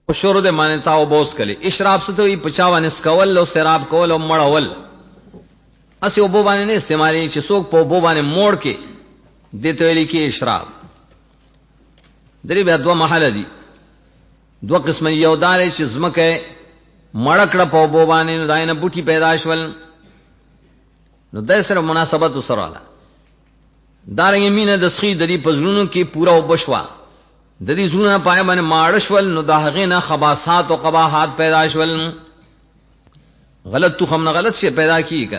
شروع دے معنی تاو بوس کلی اشراب ستوی پچاوان اسکول او سراب کول او مړول اسی اوبو باندې نه استعمالي چې څوک په اوبو باندې موړ کې دته ویل کې اشراب درې بیا دوه محله دي دوه قسم یو دار چې زمکه مړکړه په اوبو باندې نو داینه بوټي پیدا شول نو د سره مناسبت سره والا دارنګ مینه د سخی د دې پزړونو کې پورا وبشوا د دې زړونه پای باندې ماړشول نو د هغه نه خباثات او قباحات پیدا شول غلط تو هم نه غلط شي پیدا کیږي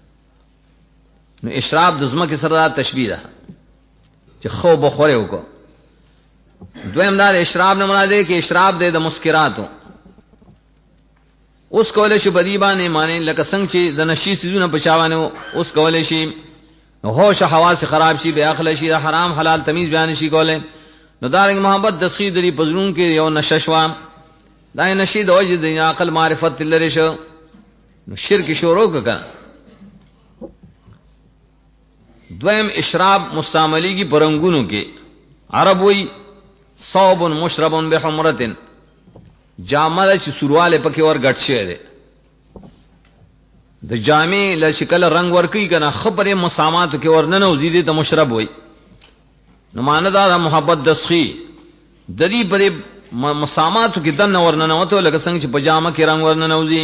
نو اشراب د زمکه سره تشبیه ده چې خو بخوره وکړو دویم دار اشراب نه مراد دی کې اشراب د مسکراتو اوس کولې شي بدی باندې معنی لکه څنګه چې د نشي سيزونه پچاوانه اوس کولې شي نو هوش حواس خراب شي بیا اخل شي د حرام حلال تمیز بیان شي کولې نو دارنګ محبت د سخی دری پزړون کې یو نششوا دا نشي د وجه د عقل معرفت لري شو نو شرک شروع کړه دویم اشراب مستعملی کی پرنګونو کې عرب وی صوب مشرب بحمرتن جامه چې سرواله پکې ور غټ شه ده د جامې له شکل رنگ ور کوي کنه خبره مسامات کې ور نه نوزیدي ته مشرب وي نو ماندا د محبت د سخی د دې پرې مسامات کې دن ور نه نوته لکه څنګه چې پجامه کې رنگ ور نه نوزي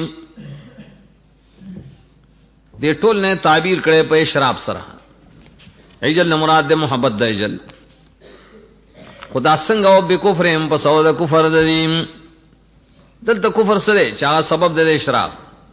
دې ټول نه تعبیر کړي په شراب سره ایجل مراد د محبت د ایجل خدا څنګه او به کفر هم په سوال کفر د دې دلته کفر سره چې هغه سبب د اشراف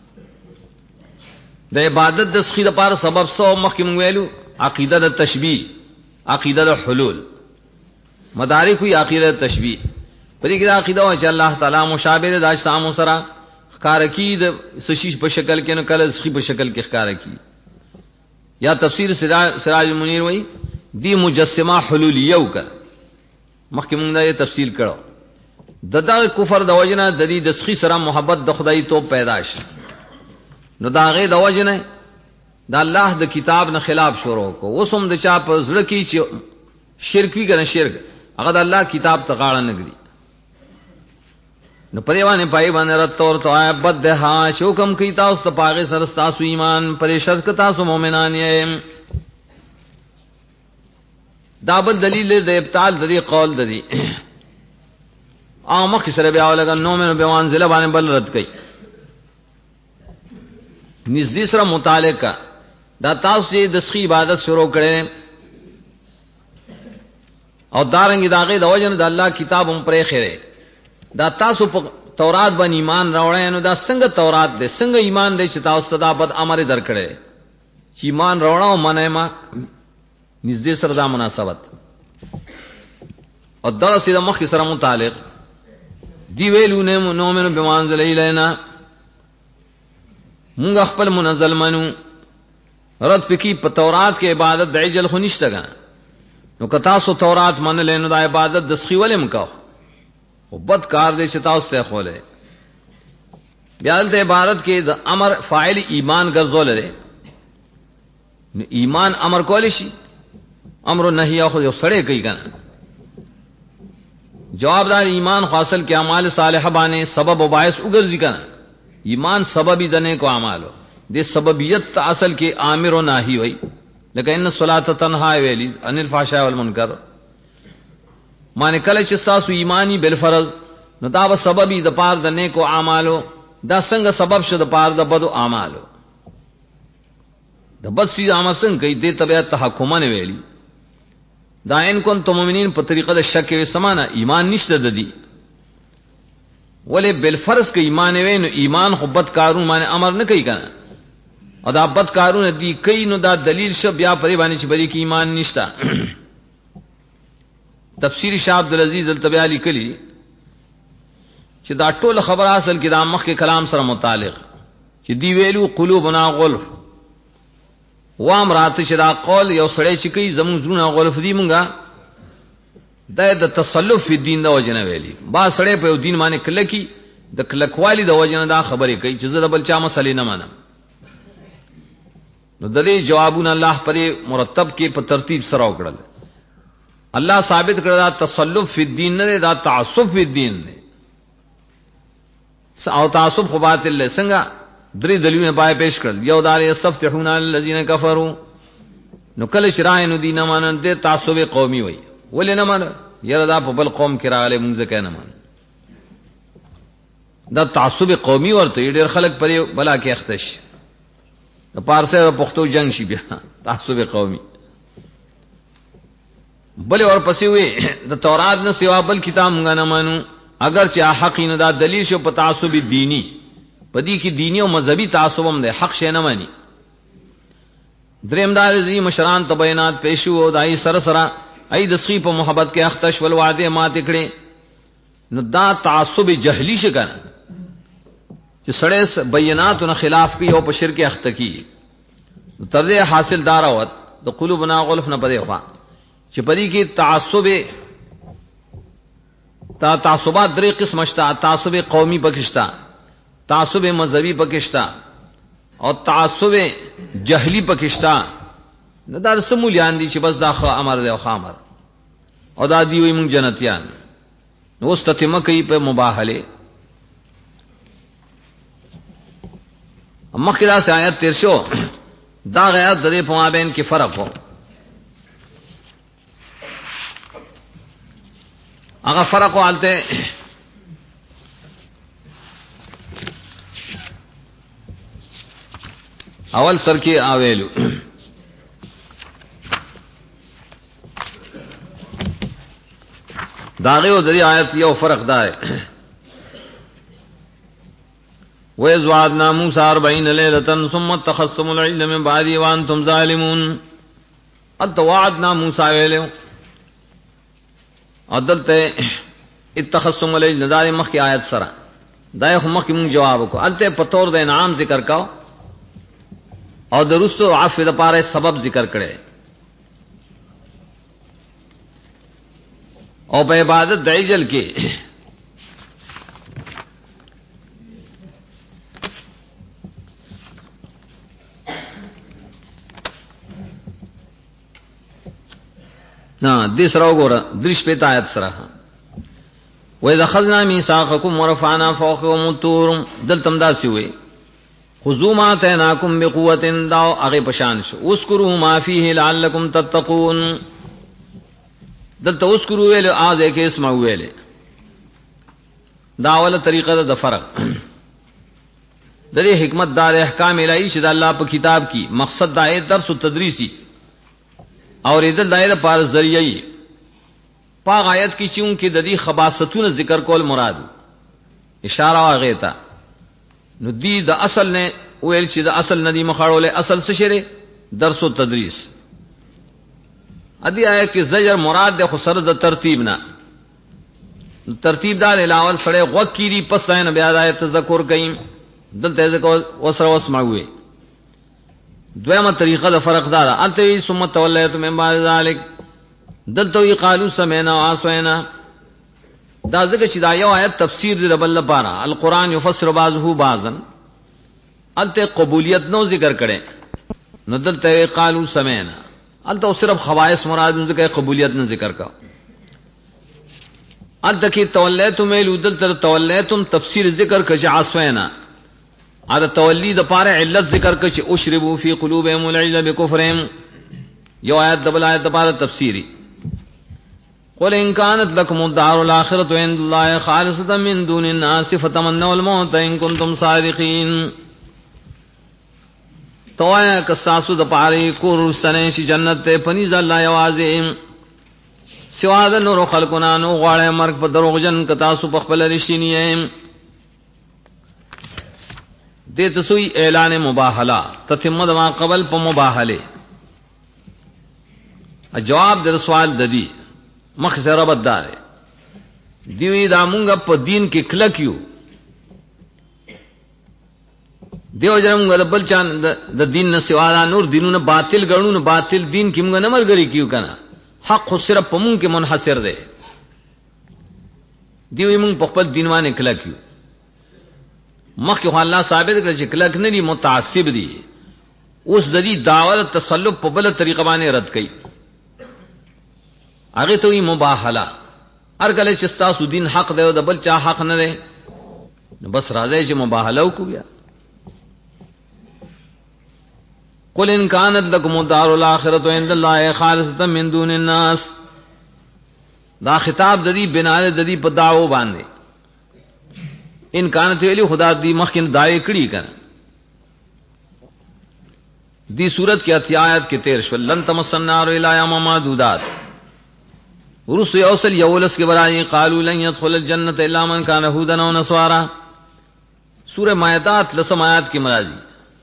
د عبادت د سخی لپاره سبب سو مخکې مونږ ویلو عقیده د تشبیه عقیده د حلول مدارک وی عقیده د تشبیه پرې کې عقیده او چې الله تعالی مشابه د اجسام سره ښکار کی د سشیش په شکل کې نو کله سخی په شکل کې ښکار کی یا تفسیر سراج المنیر وی دی مجسمه حلولیو کړ مخکې مونږ دا تفصیل کړو ددا کفر د وجنه د دې د سخی سره محبت د خدای تو پیدا شي نو دا غي د وجنه د الله د کتاب نه خلاف شروع کو وسوم د چا په زړه کې چې شرک وی کنه شرک هغه د الله کتاب ته غاړه نګري نو پریوانه پای باندې رات تور تو بد ده ها شوکم کی تاسو پاغه سر تاسو ایمان پریشد ک تاسو مؤمنان یې دا بد دلیل د ابطال د قول د دي مخ سره بیا ولګا نو مې به وانزله باندې بل رد کړي نږدې سره متعلقه دا تاسو چې د سخی عبادت شروع کړي او دارنګ داغه د وجن د الله کتاب هم پرې خره دا تاسو په تورات باندې ایمان راوړی نو دا څنګه تورات دې څنګه ایمان دې چې تاسو صدا بد امر درکړي چې ایمان راوړاو منه ما نږدې سره دا مناسبت او دا سیده مخ سره متعلق دی ویلو نه نو مې به وانزل الینا مونږ خپل منزل منو رد پکې په تورات کې عبادت د عجل خو نشته ګا نو کتا سو تورات من لینو د عبادت د سخی ولې مکو او بد کار دې چې تاسو ته خوله بیا د عبادت کې د امر فاعل ایمان ګرځول لري نو ایمان امر کول شي امر نهی خو یو سړی کوي کنه جوابدار ایمان حاصل کې اعمال صالحه باندې سبب او باعث وګرځي کنه ایمان سببی دنے کو اعمالو دې سببیت اصل کې امر او ناهی وای لکه ان الصلاه تنها ویلی ان الفحشاء والمنکر معنی کله چې تاسو ایمانی بالفرض نو دا به سببی د پار د نیکو اعمالو دا څنګه سبب شد د پار د بدو اعمالو د بد سي اعمال څنګه کوي دې طبيعت تحکمانه ویلی دا ان کنتم مؤمنین په طریقه د شک کې سمانه ایمان نشته د دې ولې بالفرض کې ایمان وینو ایمان خو بد کارون باندې امر نه کوي کنه او دا بد کارون دي کوي نو دا دلیل ش بیا پرې باندې چې بری کې ایمان نشتا تفسیر شاه عبد العزيز التبیالی کلی چې دا ټول خبر اصل کې د مخ کې کلام سره متعلق چې دی ویلو قلوبنا غلف وام راته چې دا قول یو سړی چې کوي زمون زرونه غلف دی مونږه د تصلف فی دین د وجنه ویلی با سړی په دین باندې کلکی د کلکوالی د وجنه دا خبرې کوي چې زه بل چا مسلې نه منم نو د دې جوابونه الله پرې مرتب کې په ترتیب سره وکړل الله ثابت کړل دا تصلف فی الدین نه دا تعصب فی الدین نه او تعصب خو باطل له څنګه درې دلیلونه پای پیش کړل یو دار یستفتحون الذين كفروا نو کله شرای نو دینه مانن دې تعصب قومي وای ولې نه مان یره دا په بل قوم کې راغله مونږ ځکه نه مان دا تعصب قومي ورته ډېر خلک پرې بلا کې اختش د پارسه پښتو جنگ شي بیا تعصب قومي بل اور پسې وي د تورات نه سوا بل کتاب مونږ نه مانو اگر چې حق نه دا دلیل شو په تعصب دینی پدې کې دینی او مذهبي تعصب هم ده حق شې نه مانی دریم دار دې مشران تبینات پېښو او دای سره سره ای د سخی په محبت کې اختش ول وعده ماته کړي نو دا تعصب جهلی شګنه چې سړی بیناتونو خلاف کوي او په شرک اخته کوي تر دې حاصل دار اوت د قلوبنا غلف نه پدې خوا چې پدې کې تعصبات درې قسم شته تعصب قومي پکشتا تعصب مذهبي پکشتا او تعصب جهلی پکشتا نه دا سمولیان دي چې بس دا خو امر دی او خامر او دا دی وي مونږ جنتیان نو استتمه کوي په مباهله مخکې دا آیات تیر شو دا غیا درې په مابین کې فرق وو هغه فرق والته اول سر کې آویلو داغه او درې آیت یو فرق دی وَإِذْ وَعَدْنَا مُوسَىٰ 40 لَيْلَةً ثُمَّ اتَّخَذْتُمُ الْعِجْلَ مِن بَعْدِهِ وَأَنتُمْ ظَالِمُونَ وَعَدْنَا مُوسَىٰ ویلو عدلته اتخذتم العجل دای مخ کی آیت سره دای خو مخ کی مون جواب کو الته پتور د انعام ذکر کاو او درستو عفو د پاره سبب ذکر کړي او په عبادت د عجل کې نا دې سره وګوره درش په آیت سره وَإِذْ أَخَذْنَا مِيثَاقَكُمْ وَرَفَعْنَا فَوْقَكُمُ الطُّورَ دلتم داسي وي خُذُوا مَا آتَيْنَاكُمْ بِقُوَّةٍ داو هغه پشان شو اذكروا ما فيه لعلكم تتقون دلته اذكروا ویل اځه کې اسمه ویل دا اوله طریقه د فرق د دې حکمت دار احکام الهي چې د الله په کتاب کې مقصد دا درس او تدریسي اور دې دایره پر ذریعہ پاغ آیت کی چون کې د دې خباستونو ذکر کول مراد اشاره واغې تا نو دې د اصل نه ویل چې د اصل ندی مخاړول اصل څه شری درس او تدریس ادي آیت کې زجر مراد د خسر د ترتیب نه ترتیب دار الاول سره غوږ کیری پس نه بیا د آیت تذکر کین دلته ذکر وسره وسمعوي دویمه طریقه د فرق دار انته ثم تولیت من بعد ذلک دلته وی قالو سمعنا وعصینا دا ځکه چې دا یو آیت تفسیر دی بل لپاره القرآن یفسر بعضه بعضا انته قبولیت نو ذکر کړي نو دلته قالو سمعنا انته صرف خواص مراد ذکر قبولیت نه ذکر کا انته کې تولیتم دلته تولیتم تفسیر ذکر کړي عصینا ا تولی د پاره علت ذکر کړي چې اشربوا فی قلوبهم العجل بکفرهم یو آیت دبل آیت د پاره تفسیری قل ان كانت لكم الدار الاخره عند الله خالصه من دون الناس فتمنوا الموت ان كنتم صادقين توایا کساسو د پاره کور سنه شي جنت ته پنځ الله یوازې سوا د نور خلقنا نو غواړي مرګ په دروغجن کتا سو په خپل رښتینی دې تسوی اعلان مباهله تتمه ما قبل په مباهله جواب در سوال ددی مخ سره بدار دیوی دا مونږ په دین کې کلکیو دیو جنم بل چان د دین نه سوا نور دینونه باطل غړو باطل دین کې مونږ نه مرګري کیو کنه حق خو صرف په مونږ کې منحصر دی دیوی مونږ په خپل دین باندې کلکیو مخ کې الله ثابت کړ چې کلک نه دي متعصب دي اوس د دې دعوت تسلط په بل طریقه باندې رد کړي هغه ته مباهله ارګل چې تاسو دین حق دی او د بل چا حق نه دی نو بس راځي چې مباهله وکړو بیا. قل ان كانت لكم الدار الاخره عند الله خالصه من دون الناس. دا خطاب د دې بنا د دې په دعوو باندې ان كانت ویلی خدا دې مخکې دعوی کړی کنه. دی صورت کی آیات کے 13 لن تمسن النار الا ایاما معدودات. ورس یوصل یولس کے برائے قالوا لن يدخل الجنة الا من كان هودا او نصارا. سورہ مائدات لسم آیات کی مرادی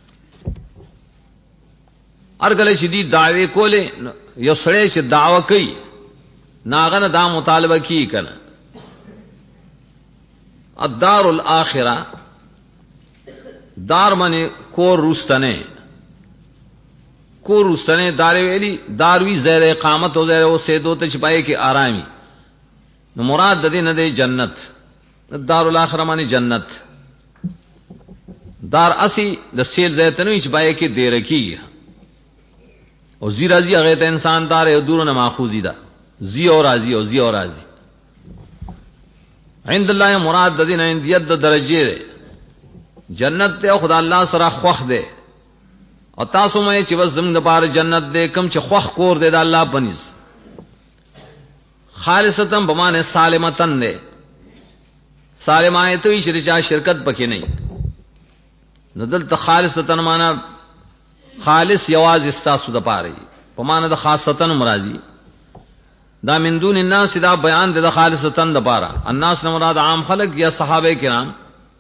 ارگل شدید دعوے کولے یو سڑے چ دعوی کئی ناغن دا مطالبہ کی کنا. الدار الاخرہ دار من کور رستنے کو رستنے دار ویلی داروی زیر اقامت ہو زیر وہ سیدو تے چھپائے کہ آرامی. نو مراد دے نہ دے جنت. دار الاخرہ معنی جنت. دار اسی د سیل زیتنوی چھپائے کہ دے رکھی اور زی راضی اغیت انسان دار ہے دوروں نے ماخوذی دا زی اور راضی اور زی اور راضی. عند اللہ مراد دے نہ ید درجے دے جنت تے خدا اللہ سرا خوخ دے اور تاسو میں چې وس زمد بار جنت دے کم چې خوخ کور دے دا اللہ پنیز خالصتاً بمانے سالمتن دے. سالم آئے تو ہی شرچا شرکت پکے نہیں. ندل تا خالصتاً مانا خالص یواز استاسو دا پا رہی پمانا دا خاصتاً مرادی دا من دون الناس دا بیان دے دا خالصتاً دا پارا. الناس نمراد عام خلق یا صحابہ کرام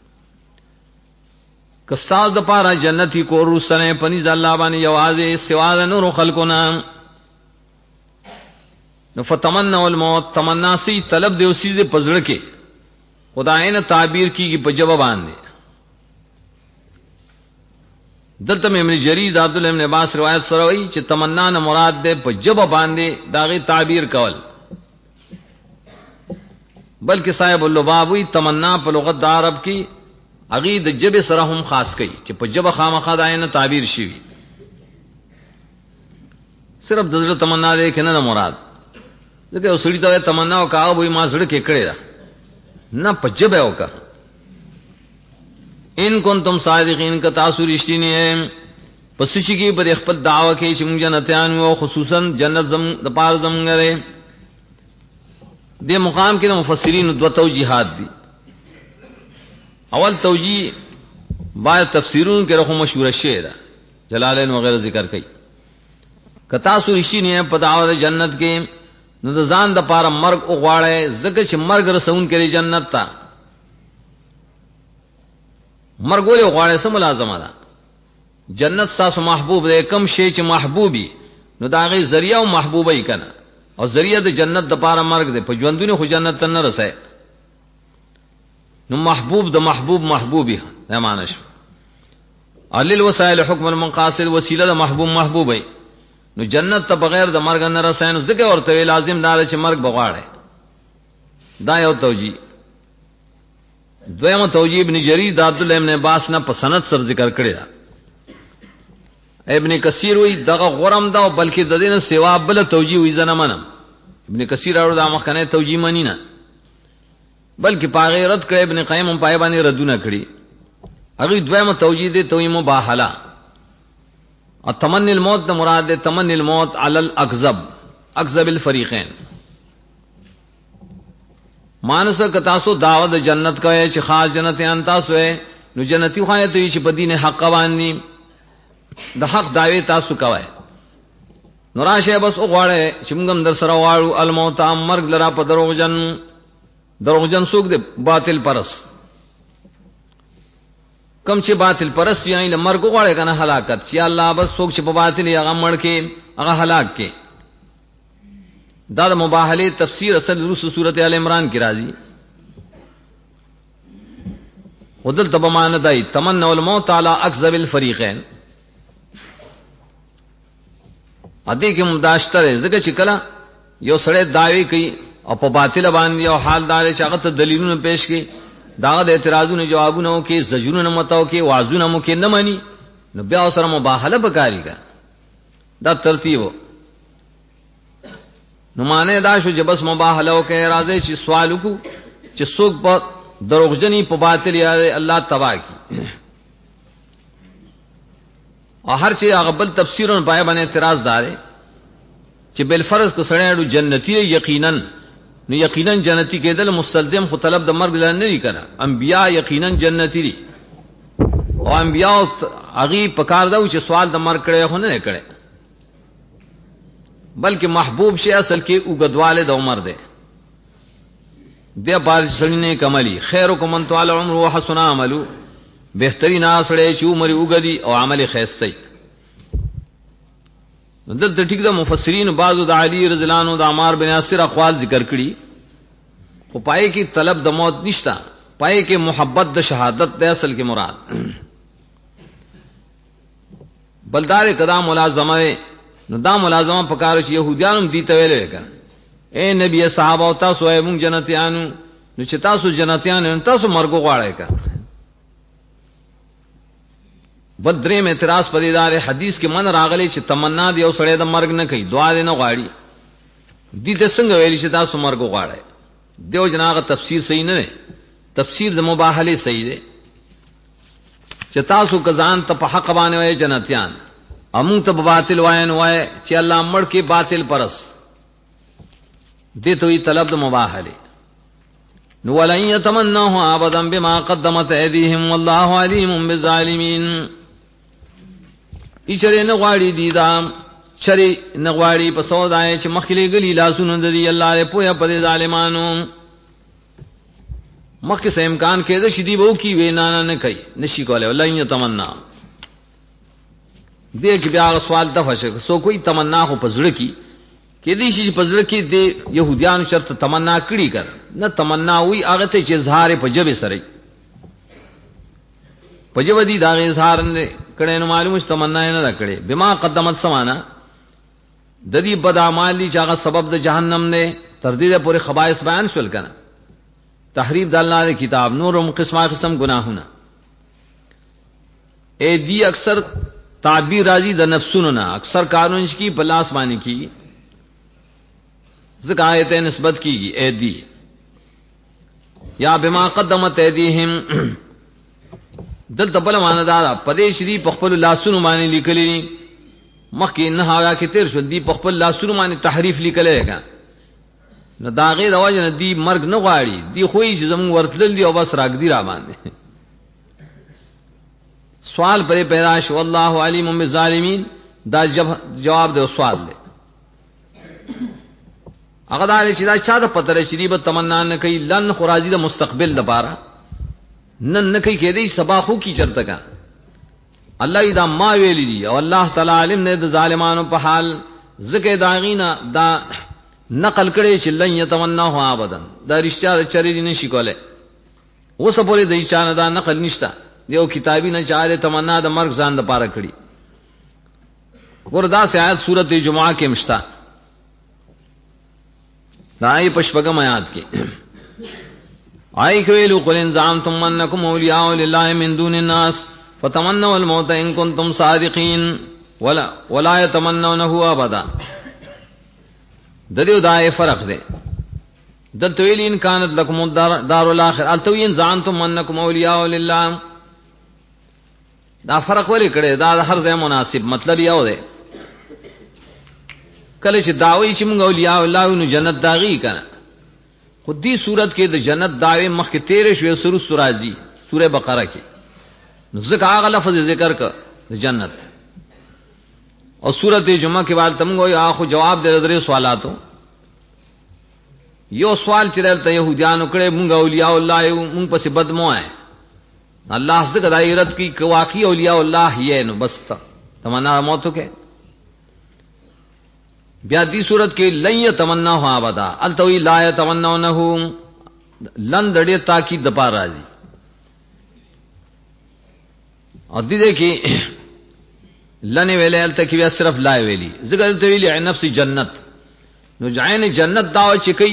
کستاز دا پارا جنتی کو روسنے پنیز اللہ بانی یوازے سواز نور خلقنا. فتمنوا الموت تمنا سی طلب دے اسی دے پزڑ کے خدائین تعبیر کی پجب باندے. دلتا میں ابن جریر عبداللہ ابن عباس روایت سروئی چھ تمنا نہ مراد دے پجب باندے داغی تعبیر کول بلکہ صاحب اللبابوی تمنا پا لغت دا عرب کی اغید جب سرہم خاص کئی چې په جب خامخا دائنه تعبیر شوی صرف دزړه تمنا دې کنه نه مراد دغه وسړی ته تمنا او کاو به ما زړه کې کړی دا نه په جب او کا. ان کنتم صادقین کا تاسو رښتینی ہے پس شي کې پر خپل دعوه کې چې موږ جنتیان او خصوصا جنت زم د پار زم غره. دې مقام کې مفسرین دو توجیهات دي. اول توجیہ بعض تفسیرون کے رخو مشہور شعر جلالین وغیرہ ذکر کئی کتا سورشی نے پتاو جنت کے نو ځان د پاره مرګ او غواړي زکه چې مرګ رسون کړي جنت تا مرګ ولې غواړي سم لازمه ده. جنت تاسو محبوب دې کم شی چې محبوبي نو دا غي ذریعہ او محبوبي کنه او ذریعہ د جنت د پاره مرګ دې په ژوندونه خو جنت ته نه رسای. نو محبوب د محبوب محبوبی دا معنی شو. علل وسائل حکم المقاصد وسیله د محبوب محبوبی نو جنت ته بغیر د مرګ نه رسای نو ځکه ورته لازم دا چې مرګ بغواړي. دا یو توجیه. دویمه توجیه ابن جریر د عبدالله ابن عباس نه په سند سره ذکر کړی دا. ابن کثیر وی دغه غرم دا بلکې د دې نه سوا بل توجیه وی زنه منم. ابن کثیر اورو دا مخکنه توجیه مانی نه بلکہ پاغی رد کرے. ابن قیم ہم پائے بانی ردو نہ کری. اگر دویم توجید دے توی مباحلہ اور تمنی الموت دا مراد دے تمنی الموت علی الاکذب اکذب الفریقین. مانسا کتاسو دعوت جنت کا ہے چھ خاص جنت انتاسو ہے نو جنتی خواہی توی چھ پدین حق قوانی دا حق دعوی تاسو کا ہے نو راشے بس اغوارے چمگم در سروارو الموت مرگ لرا پا دروغجن سوک دے باطل پرس کم چې باطل پرس یعنی لمرګ غواړي کنه هلاکت چې الله بس سوک چې په باطل هغه مړ کې هغه هلاک کې. دا د مباهله تفسیر اصل روس سورۃ ال عمران کی راضی ودل تبمان دای تمنوا الموت علی اکذب الفریقین. ادي کې مداشتره زګه چې کله یو سړی داوی کوي او په باطل باندې او حال دار چې هغه ته دلیلونه پیش کړي دا د اعتراضونو جوابونه کې زجرونه متاو کې وازونه مو کې نه مانی نو بیا سره مباهله وکاري کا. دا ترتیب نو معنی دا شو چې بس مباهله وکړي راځي چې سوال وکړو چې څوک په دروغجنی په باطل یا الله تبا کی او هر چی هغه بل تفسیرونه پای باندې اعتراض دار چې بل فرض کو سړیو جنتی یقینا نو یقینا جنتی کېدل مستلزم خو طلب د مرګ نه لري کنه انبیا یقینا جنتی دي او انبیا هغه پکار دا چې سوال د مرګ کړي خو نه کړي بلکې محبوب شي اصل کې وګدواله د عمر ده د بار سړی کملی خیرکم من طال عمر وحسن عملو بهترین اسړی چې عمر وګدي او عمل خیستای دلته ټیک د مفسرین بعضو د علی رضی الله عنه د عمار بن یاسر اقوال ذکر کړي خو پای کې طلب د موت نشتا پای کې محبت د شهادت د اصل کې مراد بلدار قدا ملازمه نو دا ملازمه پکار چې يهوديانو دي ته ویل کړه اے نبی صحابه او تاسو یې مونږ جنتیانو نو چې تاسو جنتیان تاسو مرګ غواړئ کا بدرې میں اعتراض پدې دار حدیث کې من راغلي چې تمنا دی او سړی د مرګ نه کوي دعا دې نه غواړي دې ته څنګه ویل چې تاسو مرګ غواړئ دیو جناغه تفسیر صحیح نه تفسیر د مباهله صحیح ده چې تاسو کزان ته په حق باندې وای جنتیان امون ته باطل وای وای چې الله مړ کې باطل پرس دې ته وی طلب د مباهله نو ولن يتمنوه ابدا بما قدمت ايديهم والله عليم بالظالمين ایچره نه غواړي دي دا چری نه غواړي په سودای چې مخکلي غلي لاسونه د دی الله له پوهه په ظالمانو مکه سه امکان کې د شدی وو کی وینا نه کوي نشي کوله ولن يتمنا دې کې بیا سوال د فشه سو کوئی تمنا خو پزړه کی کې دې شي پزړه کې د يهوديان شرط تمنا کړی کړ نه تمنا وی هغه ته چې اظهار په جبه سره په جبه دي دا اظهار نه کړي نو معلومه تمنا نه کړي بما قدمت سمانا د دې بد اعمال چې هغه سبب د جهنم نه تر دې پورې خبائث بیان شول کنه تحریف د الله کی کتاب نور قسمه قسم گناهونه اے دی اکثر تعبیر راضی د نفسونو نه اکثر قانون کی پلاس باندې کی زکایت نسبت کیږي اے دی یا بما قدمت ایدیهم دلته بل معنا دا پدې شری په خپل لاسونو باندې لیکلي مخکې نه هغه کې تیر شو دی په خپل لاسونو باندې تحریف لیکلي کا نو داغه د وجه نه دی مرګ نه غواړي دی خوې چې زمو ورتل دی او بس راګ دی را باندې سوال پرې پیدا شو والله علیم بالظالمین دا جواب دی سوال دی هغه دا چې دا چا د پتر شری به تمنا نه کوي لن خراجی د مستقبل لپاره نن نه کوي کې دی سبا خو کی چرته کا الله دا ما ویلی دی او الله تعالی علم نه د ظالمانو په حال زکه داغینا دا نقل کړي چې لن يتمناه ابدا دا رښتیا چری نه شي کوله اوس په دې د چانه دا نقل نشتا یو کتابی نه چاله تمنا د مرګ ځان د پاره کړي وردا سے آیت سورۃ جمعہ کې مشتا دای پشپغم آیات کې آی کویلو قل ان زعمتم انکم اولیاء لله من دون الناس فتمنوا الموت ان کنتم صادقین ولا يتمنونه ابدا د دې دای فرق دی دلته ویل ان کانت لكم دار الاخر التوین زعمتم انکم اولیاء لله دا فرق ولې کړي دا هر ځای مناسب مطلب یو دی کله چې داوی چې موږ اولیاء الله نو جنت داغي کنه خو دې صورت کې د جنت داوی مخکې 13 شوي سورۃ سورازی سورہ بقره کې نو ځکه هغه لفظ ذکر کړ د جنت او سورۃ جمعہ کې بعد تم غوي اخو جواب دې درې سوالاتو یو سوال چې دلته يهوديانو کړي موږ اولیاء الله یو موږ پسې بدمو آئے الله څخه دایرت کی واقعي اولیاء الله یې نو بس تمنا موت کې بیا دی صورت کې لن يتمناه ابدا التوی لا يتمنونه لن دړې تاکید د پار راځي او دې کې لن ویلې التکی صرف لا ویلي ذکر ته ویلي نفس جنت نو جاین جنت دا چې کوي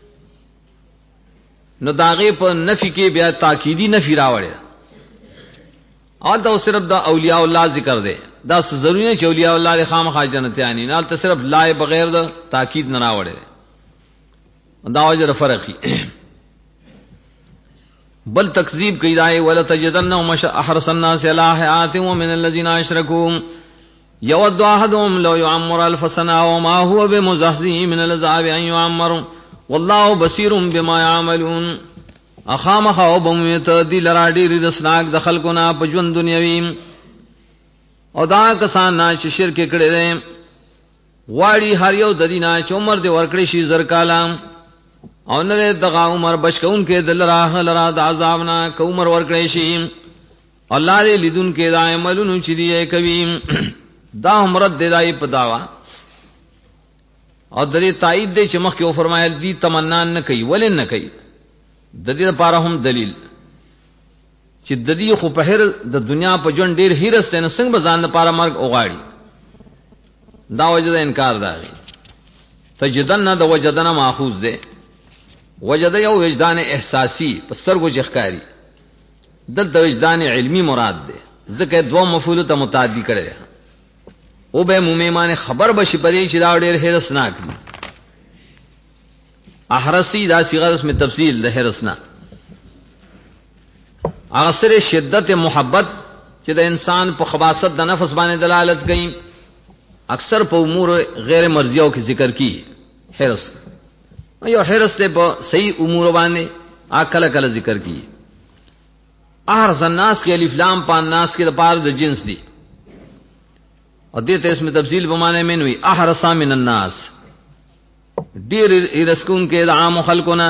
نو داغه په نفي کې بیا تاکیدی نفي راوړي او دا صرف دا اولیاء الله ذکر دی دا ضروری نه چې اولیاء الله د خامخا جنت یعنی نه ته صرف لا بغیر د تاکید نه راوړي دا وجه فرقي بل تکذیب کی دای ولا تجدنهم احرص الناس على حیات ومن الذين اشركوا يود احدهم لو يعمر الف سنه وما هو بمزحزح من العذاب ان يعمر والله بصير بما يعملون. اخامخ او بمت دل راډی رسناک دخل کو نا پجون دنیوی او دا کسان نا چې شرک کړي دي واړی هر یو د دینه چې عمر دی ورکړي شي زر کالام او نه دغه عمر بشکون کې دل راه لرا د عذاب نه کو عمر ورکړي شي. الله دې لیدون کې دا عملونو چې دی کوي دا عمر دې دای په داوا او درې تایید دې چې مخکې فرمایل دي تمنا نه کوي ولې نه کوي د دې لپاره هم دلیل چې د دې خو په هر د دنیا په جون ډیر هیرسته نه څنګه ځان لپاره مرګ اوغاړي دا وجه د انکار ده. تجدن د وجدن ماخوذ ده وجد یو وجدان احساسی په سترګو ځخکاری د وجدان علمی مراد ده ځکه دوه مفعول ته متعدی کړي او به مومنه خبر بشي پرې چې دا ډیر هرسناک دي. احرسی دا صيغه اسم تفصیل د هرسنا اثر شدت محبت چې د انسان په خباست د نفس باندې دلالت کوي اکثر په امور غیر مرضیو کې ذکر کی حرس یو حرس ته په صحیح امور باندې اکل کله ذکر کی. احرس الناس کې الف لام په الناس کې د پاره د جنس دی او دې ته اسم تفصیل په معنی میں وی احرس من الناس ډیر رسکون کې د عام خلقنا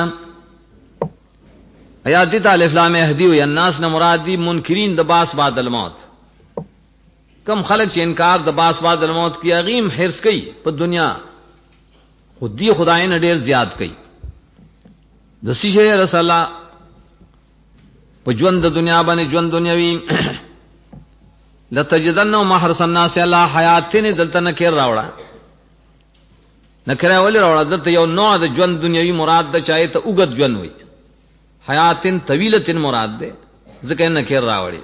آیات دې الف لام اهدی وی الناس نه مراد دي منکرین د باس بعد الموت. کم خلق چې انکار د باس بعد الموت کی عظیم حرص کوي په دنیا خودی خدای نه ډیر زیات کوي د سیشه رسول الله په ژوند د دنیا باندې ژوند دنیوي لتجدنهم محرص الناس على حیاتن دلته نه کېر راوړه نه کړه ولې راوړه دلته یو نوع د ژوند دنیوي مراد د چای ته اوږد ژوند وي حیاتن طویلتن مراد ده ځکه نه کېر راوړي.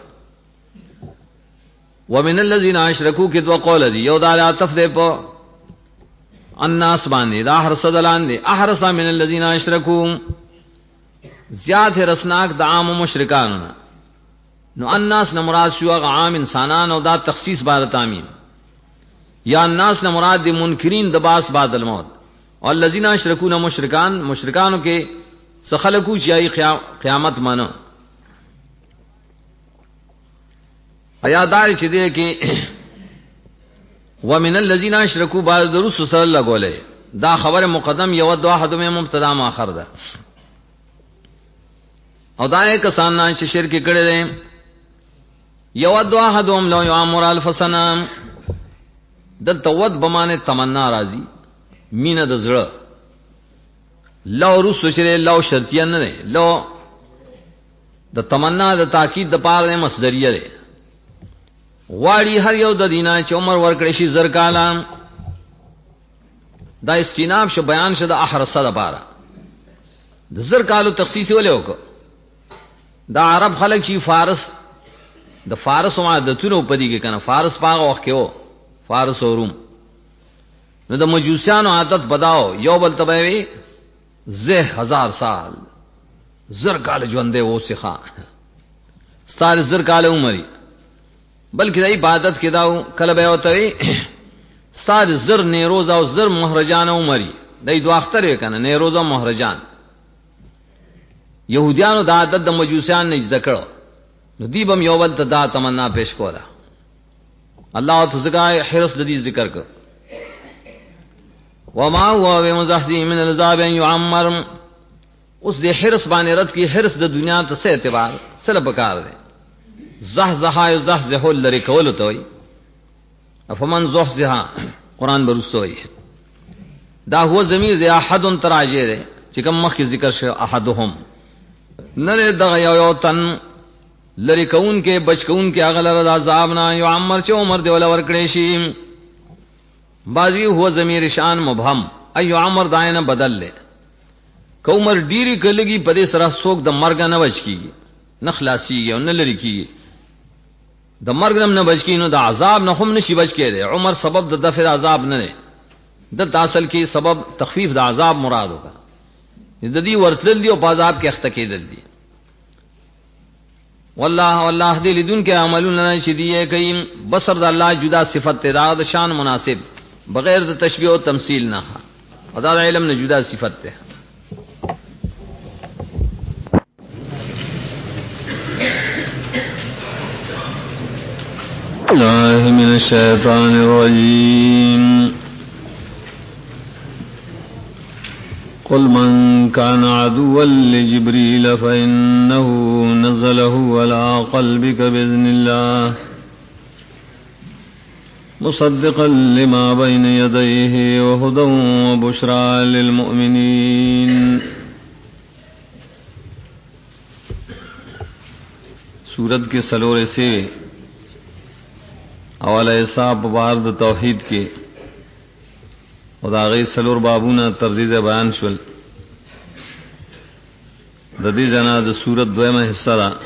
ومن الذين اشركوا کې دوه قول دي یو د عاطف ده په الناس باندې دا حرص دلان دي احرص من الذين اشركوا زیات رسناک د عام مشرکانو نو الناس نه مراد شو عام انسانان او دا تخصیص بعد تامین یا الناس نه مراد دي منکرین د باس بعد الموت او الذين اشركوا مشرکانو کې سخلقو چای قیامت مانو ایادار چې دې کې ومن الذين اشركوا بعد درس صلی الله علیه دا خبر مقدم یو د واحد مې مبتدا مؤخر ده او دا کسان نه چې شرک کړي دي یو د واحدهم لو یعمر الف سنه د توت بمانه تمنا راضی مینه د زړه لو رسو شری لو شرطیه نه ده لو د تمنا د تاکید د پاره مصدریه ده واړی هر یو د دینه چې عمر ورکړي شي زر کالام دا استیناب شو بیان شو د احرصه د پاره د زر کالو تخصیص ولې وکړه دا عرب خلک چې فارس د فارس عادتونو په دې کې کنه فارس پاغه وخت کې وو فارس او روم نو د مجوسیانو عادت بداو یو بل تبوي زه 1000 سال زر کال ژوندې وو سخا ستاره زر کال عمرې بلکې د عبادت کې داو کله به وته ستاره زر نه روز او زر مهرجان عمرې دای دوه اختر وکنه نه روز او مهرجان يهوديانو د عادت د مجوسیان نه ذکر نو دی بم یو بل ته دا تمنا پیش کوله الله تعالی حرص د دې ذکر کو وما هو بمزحزح من العذاب ان يعمر اس دې حرص باندې رد کی حرص د دنیا ته څه اعتبار سره پکار دی زحزح یزحزح لری کول ته وي افمن زحزح قران برسوي دا هو ضمیر دی احد تراجه دی چې کوم مخکې ذکر شو احدهم نه دغه یو تن لری کون کې بچ کون کې اغلر د عذاب نه یو عمر چې عمر دی ول ورکړې شي بازی هو ضمیر شان مبهم ایو عمر داینه بدل لے کومر ډیری کلګي په دې سره څوک د مرګ نه بچ کیږي نه خلاصي او نه لری کیږي د مرګ نه بچ کینو د عذاب نه هم نشي بچ کېده عمر سبب د دفع عذاب نه ده د اصل کې سبب تخفیف د عذاب مراد ہوگا د دې ورتل دی او په عذاب کې اخته کېدل دي والله دې لیدون کې عملونه شدیه کوي بصر د الله جدا صفت ته د شان مناسب بغیر د تشبیه او تمثيل نه او دا علم نه جدا صفت ته الله من الشيطان الرجيم قل من كان عدوا لجبريل فإنه نزله على قلبك بإذن الله مصدقا لما بين يديه وهدى وبشرى للمؤمنين. سورت کے سلورے سے اول ایسا بارد توحید کے خداغی سلور بابونا تردید بیان شول ددی جنا د سورت دویمه حصہ دا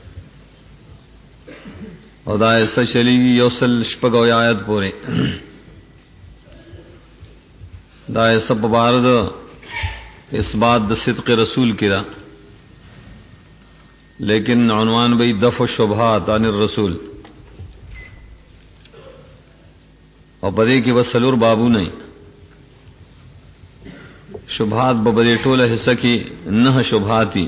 او دا ایسا چلیگی یوصل شپگو آیت پورے دا ایسا بارد اس بات د صدق رسول کی دا لیکن عنوان بھئی دفع شبہات عن الرسول اور بدے کی بس سلور بابو نہیں شبہات ببدے ٹولہ حصہ کی نہ شبہاتی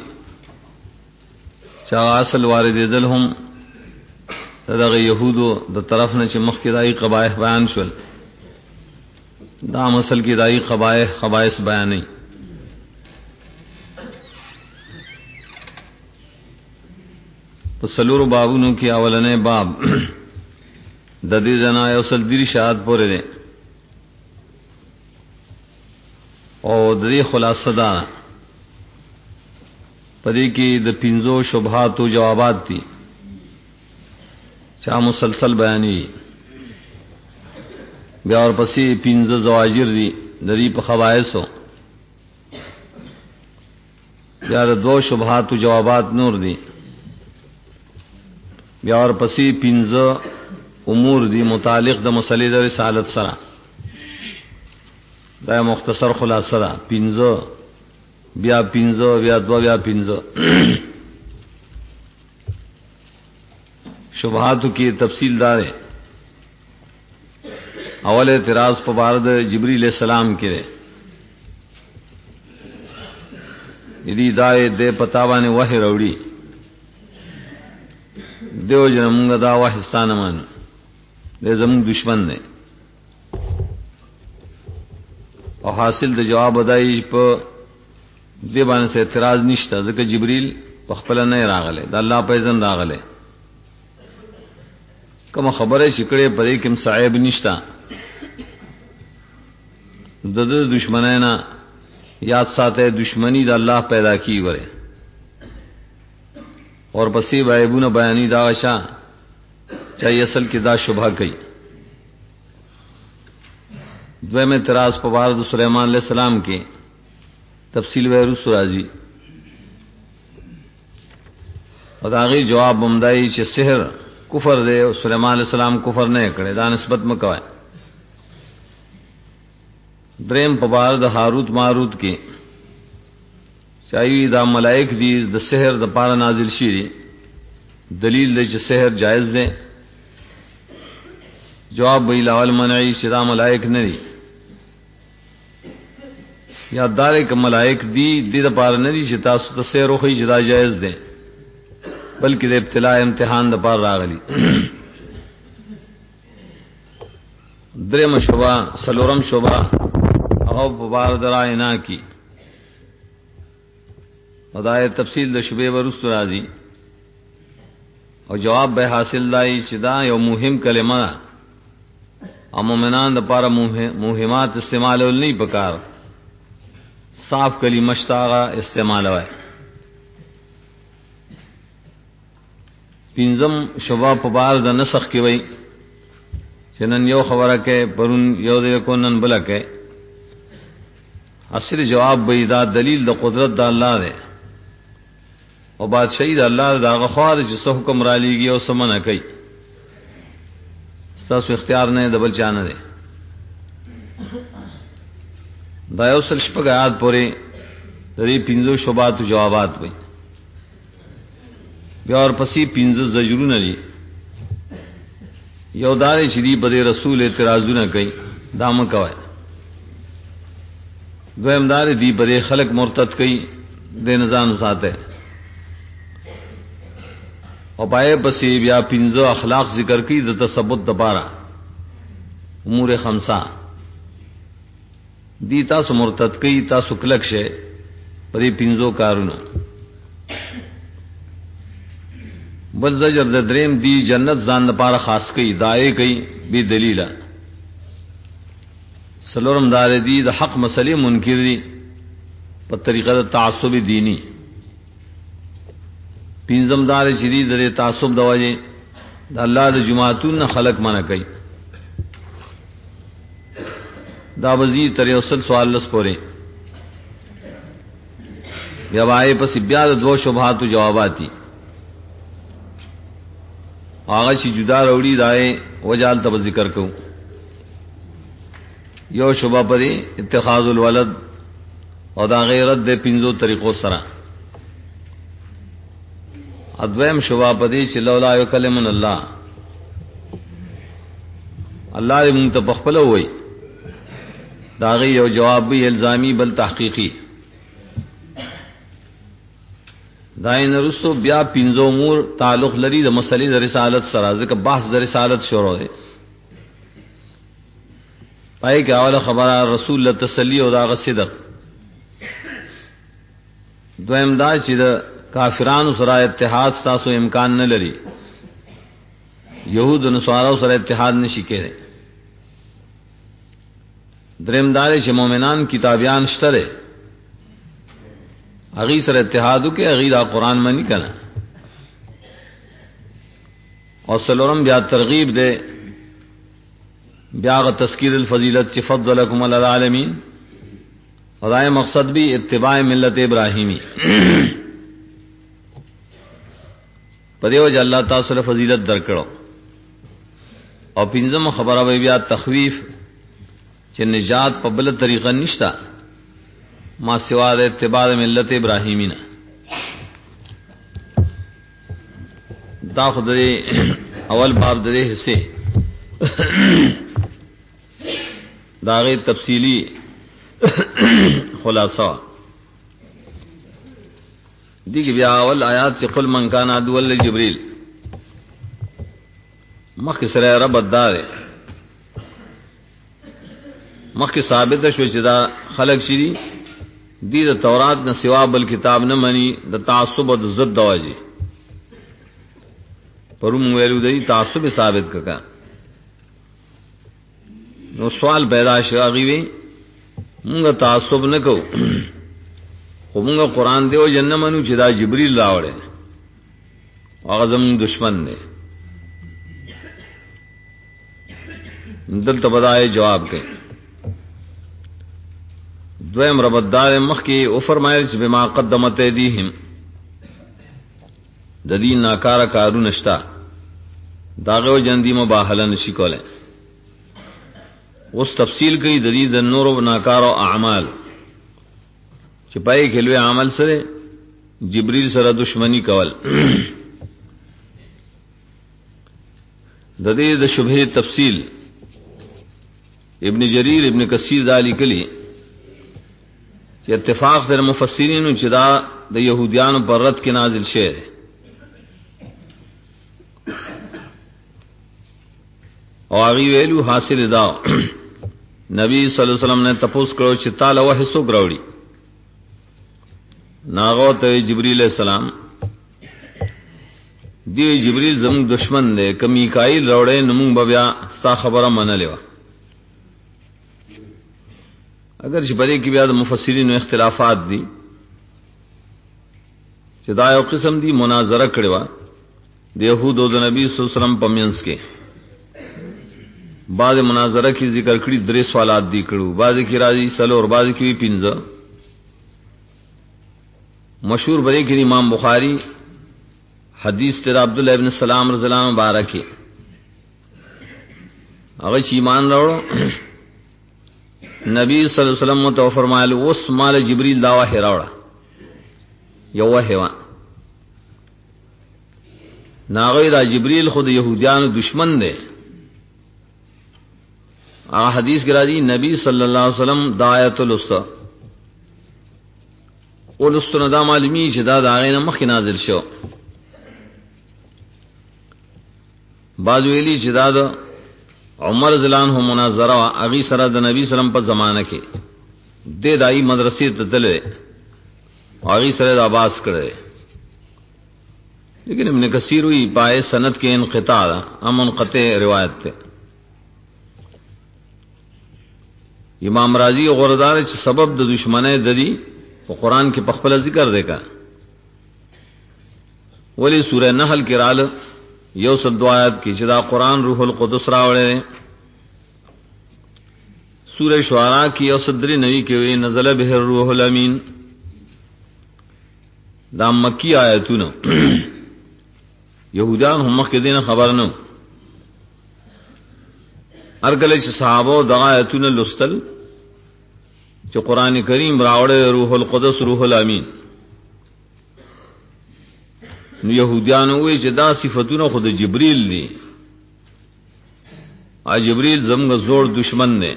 چا اصل وارد دل ہم دغه یہودو د طرف نه چې مخکې دای قبایح بیان شول دا مسل کې دای قبایح خبائث بیانې په سلور بابونو کې اولنې باب د دې جنا یوصل دری شاعت پورې ده او د دې خلاصه ده پدې کې د پنځو شبهات او جوابات دي چا مسلسل بیانی بیا اور پسی پنځه زواجر دي د دې په خبائثو بیا د دو شبهات او جوابات نور دي بیا اور پسی پنځه امور دی متعلق د مسلې د رسالت سره دا مختصر خلاصه ده پنځه بیا پنځه بیا دو بیا پنځه شبہات کی تفصیل دار ہے اول اعتراض په بار د جبرئیل علیہ السلام کې دې دای دې پتا باندې وحی وروړي دیو جن موږ دا وحی ستانه مان دې زموږ دشمن نه او حاصل د جواب ادای په دې باندې اعتراض نشته ځکه جبرئیل په خپل نه راغله د الله په اذن راغله کوم خبره شکړې پرې کوم صاحب نشتا د دشمنانه یاد ساته دشمنی د الله پیدا کی وره اور پسې بایبونه بیانی دا شا چای اصل کې دا شبهه کوي دویم اعتراض په بار د سليمان علیہ السلام کې تفصیل ویرو سورازی او دا غي جواب بمدای چې سحر کفر دے سلیمان علیہ السلام کفر نے کړي دا نسبت مکوای دریم په بار د هاروت ماروت کې چای دا ملائک دي د سحر د پاره نازل شي دلیل دی چې سحر جائز دی جواب وی لاول منعی چې دا ملائک نه دي یا دار ک ملائک دي د پاره نه دي چې تاسو ته سحر خو چې دا جائز دی بلکہ د ابتلاء امتحان د پار راغلی درم شوبہ سلورم شوبہ او بار دراینا کی خدای تفصیل د شبه ورست راضی او جواب به حاصل لای چې دا یو مهم کلمه او مومنان د پاره مهمات استعمال ول نه پکار صاف کلمه شتاغه استعمال وای پینزم شباب په بار د نسخ کې وای چې نن یو خبره کې پرون یو دې کو نن بل کې اصل جواب به دا دلیل د قدرت د الله دی او بادشاہی د الله دا غخوار چې څه حکم را لېږي او سمنه کوي تاسو اختیار نه د بل چانه دی دا یو سل شپږ آیات پورې د دې پینځو شوبات او جوابات وای بیا اور پسې 15 زجرونه دي. یو دار چې دی په رسول اعتراضونه کوي دا مکوای. دویم دار دی په خلق مرتد کوي د نظام ساته. او پای پسې بیا 15 اخلاق ذکر کوي د تثبت لپاره امور خمسه دی. تاسو مرتد کوي تاسو کلک شه په دې 15 کارونو. بل زجر د دریم دی جنت ځان لپاره خاص کوي دای کوي به دلیل. سلورم دار دی د حق مسلې منکر دي په طریقه د تعصب دینی. پنځم دار چې دی د تعصب د وجه د الله د جماعتونو خلق منع کوي. دا وزی تر یوصل سوال لس پورې بیا وای پس بیا د دوه شبهات جوابات دي. هغه چې جدا وروړي دای وجال ته ذکر کو. یو شبهه پرې اتخاذ الولد او دا غیرت د 15 طریقو سره. ادویم شبهه پرې چې لولا یکلمن الله الله دې مونږ ته بخپل وای. دا غي یو جواب به الزامی بل تحقیقی. داین رسو بیا 15 امور تعلق لري د مسلې د رسالت سره. ځکه بحث د رسالت شروع دی. پای کې اوله خبره رسول الله تسلی او دا صدق. دویم دا چې د کافرانو سره اتحاد تاسو امکان نه لري. يهود او نصارا سره اتحاد نشي کېږي. دریم دا چې مؤمنان کتابیان شته اغي سره اتحادو کې اغي دا قران مانی کنه. او سلورم بیا ترغیب دے بیا تذکیر الفضیلت چې فضلکم علی العالمین. اور دای مقصد بھی اتباع ملت ابراہیمی. پدیو چې الله تعالی سره فضیلت درکړو. او پنځم خبره به بیا تخویف چې نجات په بل طریقه نشتا ما سوا د اتباع ملت ابراهیمی نه. دا خدای اول باب د دې حصے دا غي تفصیلی خلاصہ دی کې بیا اول آیات چې قل من کان عدو لجبريل مخکې سره رب دار مخکې ثابت شو چې دا خلق شری دی د تورات نه سوا بل کتاب نه مني د تعصب او د ضد دواجی. پرم ویلو دی تعصب ثابت ککا. نو سوال پیدا شاغي وی مونږه تعصب نه کو خو مونږه قران دی او جن منو چې دا جبريل راوړي هغه زموږ دشمن دی. دلته بدای جواب کوي. دویم ربدار مخ کی او فرمایل چې بما قدمت ایدیهم د دې ناکاره کارو نشتا داغه جندي مباهله نشي کوله. اوس تفصیل کوي د دې د نور او ناکارو اعمال چې پای کې لوی عمل سره جبريل سره دشمنی کول. د دې د شبهه تفصیل ابن جریر ابن کثیر دالی کلی چې اتفاق سره مفسرین چې دا د يهوديانو پر رد کې نازل شوی دی. او هغه ویلو حاصل دا نبی صلی الله علیه وسلم نے تپوس کړو چې تعالی وحی سو غراوړي. ناغو ته جبرئیل السلام دی جبرئیل زموږ دشمن دی که میکائیل راوړې نو موږ بیا ستا خبره منلې و. اگر چې بلې کې بیا د مفسرینو اختلافات دي چې دا یو قسم دی مناظره کړي و د يهودو د نبی صلی الله علیه وسلم په منځ کې. بعض مناظره کې ذکر کړي درې سوالات دي کړو، بعض کې راځي سلور، بعض کې 15. مشهور بری کې امام بخاری حدیث تر عبد الله ابن سلام رضی الله عنه مبارک هغه چې ایمان راوړو نبی صلی الله علیه وسلم ته فرمایل اوس مال جبرئیل دا وحی راوړه یو وحی وا ناغی دا جبریل خود یہودیان دشمن دے. حدیث کی راضی نبی صلی اللہ علیہ وسلم دا آیت الاسطا اولستو ندا معلومی چی دا آغین مخی نازل شو. بعض ویلی چی دا عمر زلان ہو مناظرہ اغی سرد نبی صلی اللہ علیہ وسلم پر زمانہ کے دے دائی مدرسی تدلے اغی سرد آباس کرے. لیکن ابن کثیر ہوئی پائے سند کے انقطاع منقطع روایت تھے. امام راضی غردار سبب د دشمنے ددی وہ قرآن کے پخپل ذکر دے کا ولی سورہ نحل کی رال یوسد دعایت کی جدا قرآن روح القدس راوڑے. سورہ شعراء کی یوسدری نبی کے ہوئی نزل بہ الروح الامین دا مکی آیتون یہودیان ہم مخ کے دین خبر نو ارگل صحابہ دا آیتون لستل جو قرآن کریم راوڑے روح القدس روح الامین نو یہودیان ہوئے جدا صفتون خود جبریل دی جبریل زمگ زور دشمن نے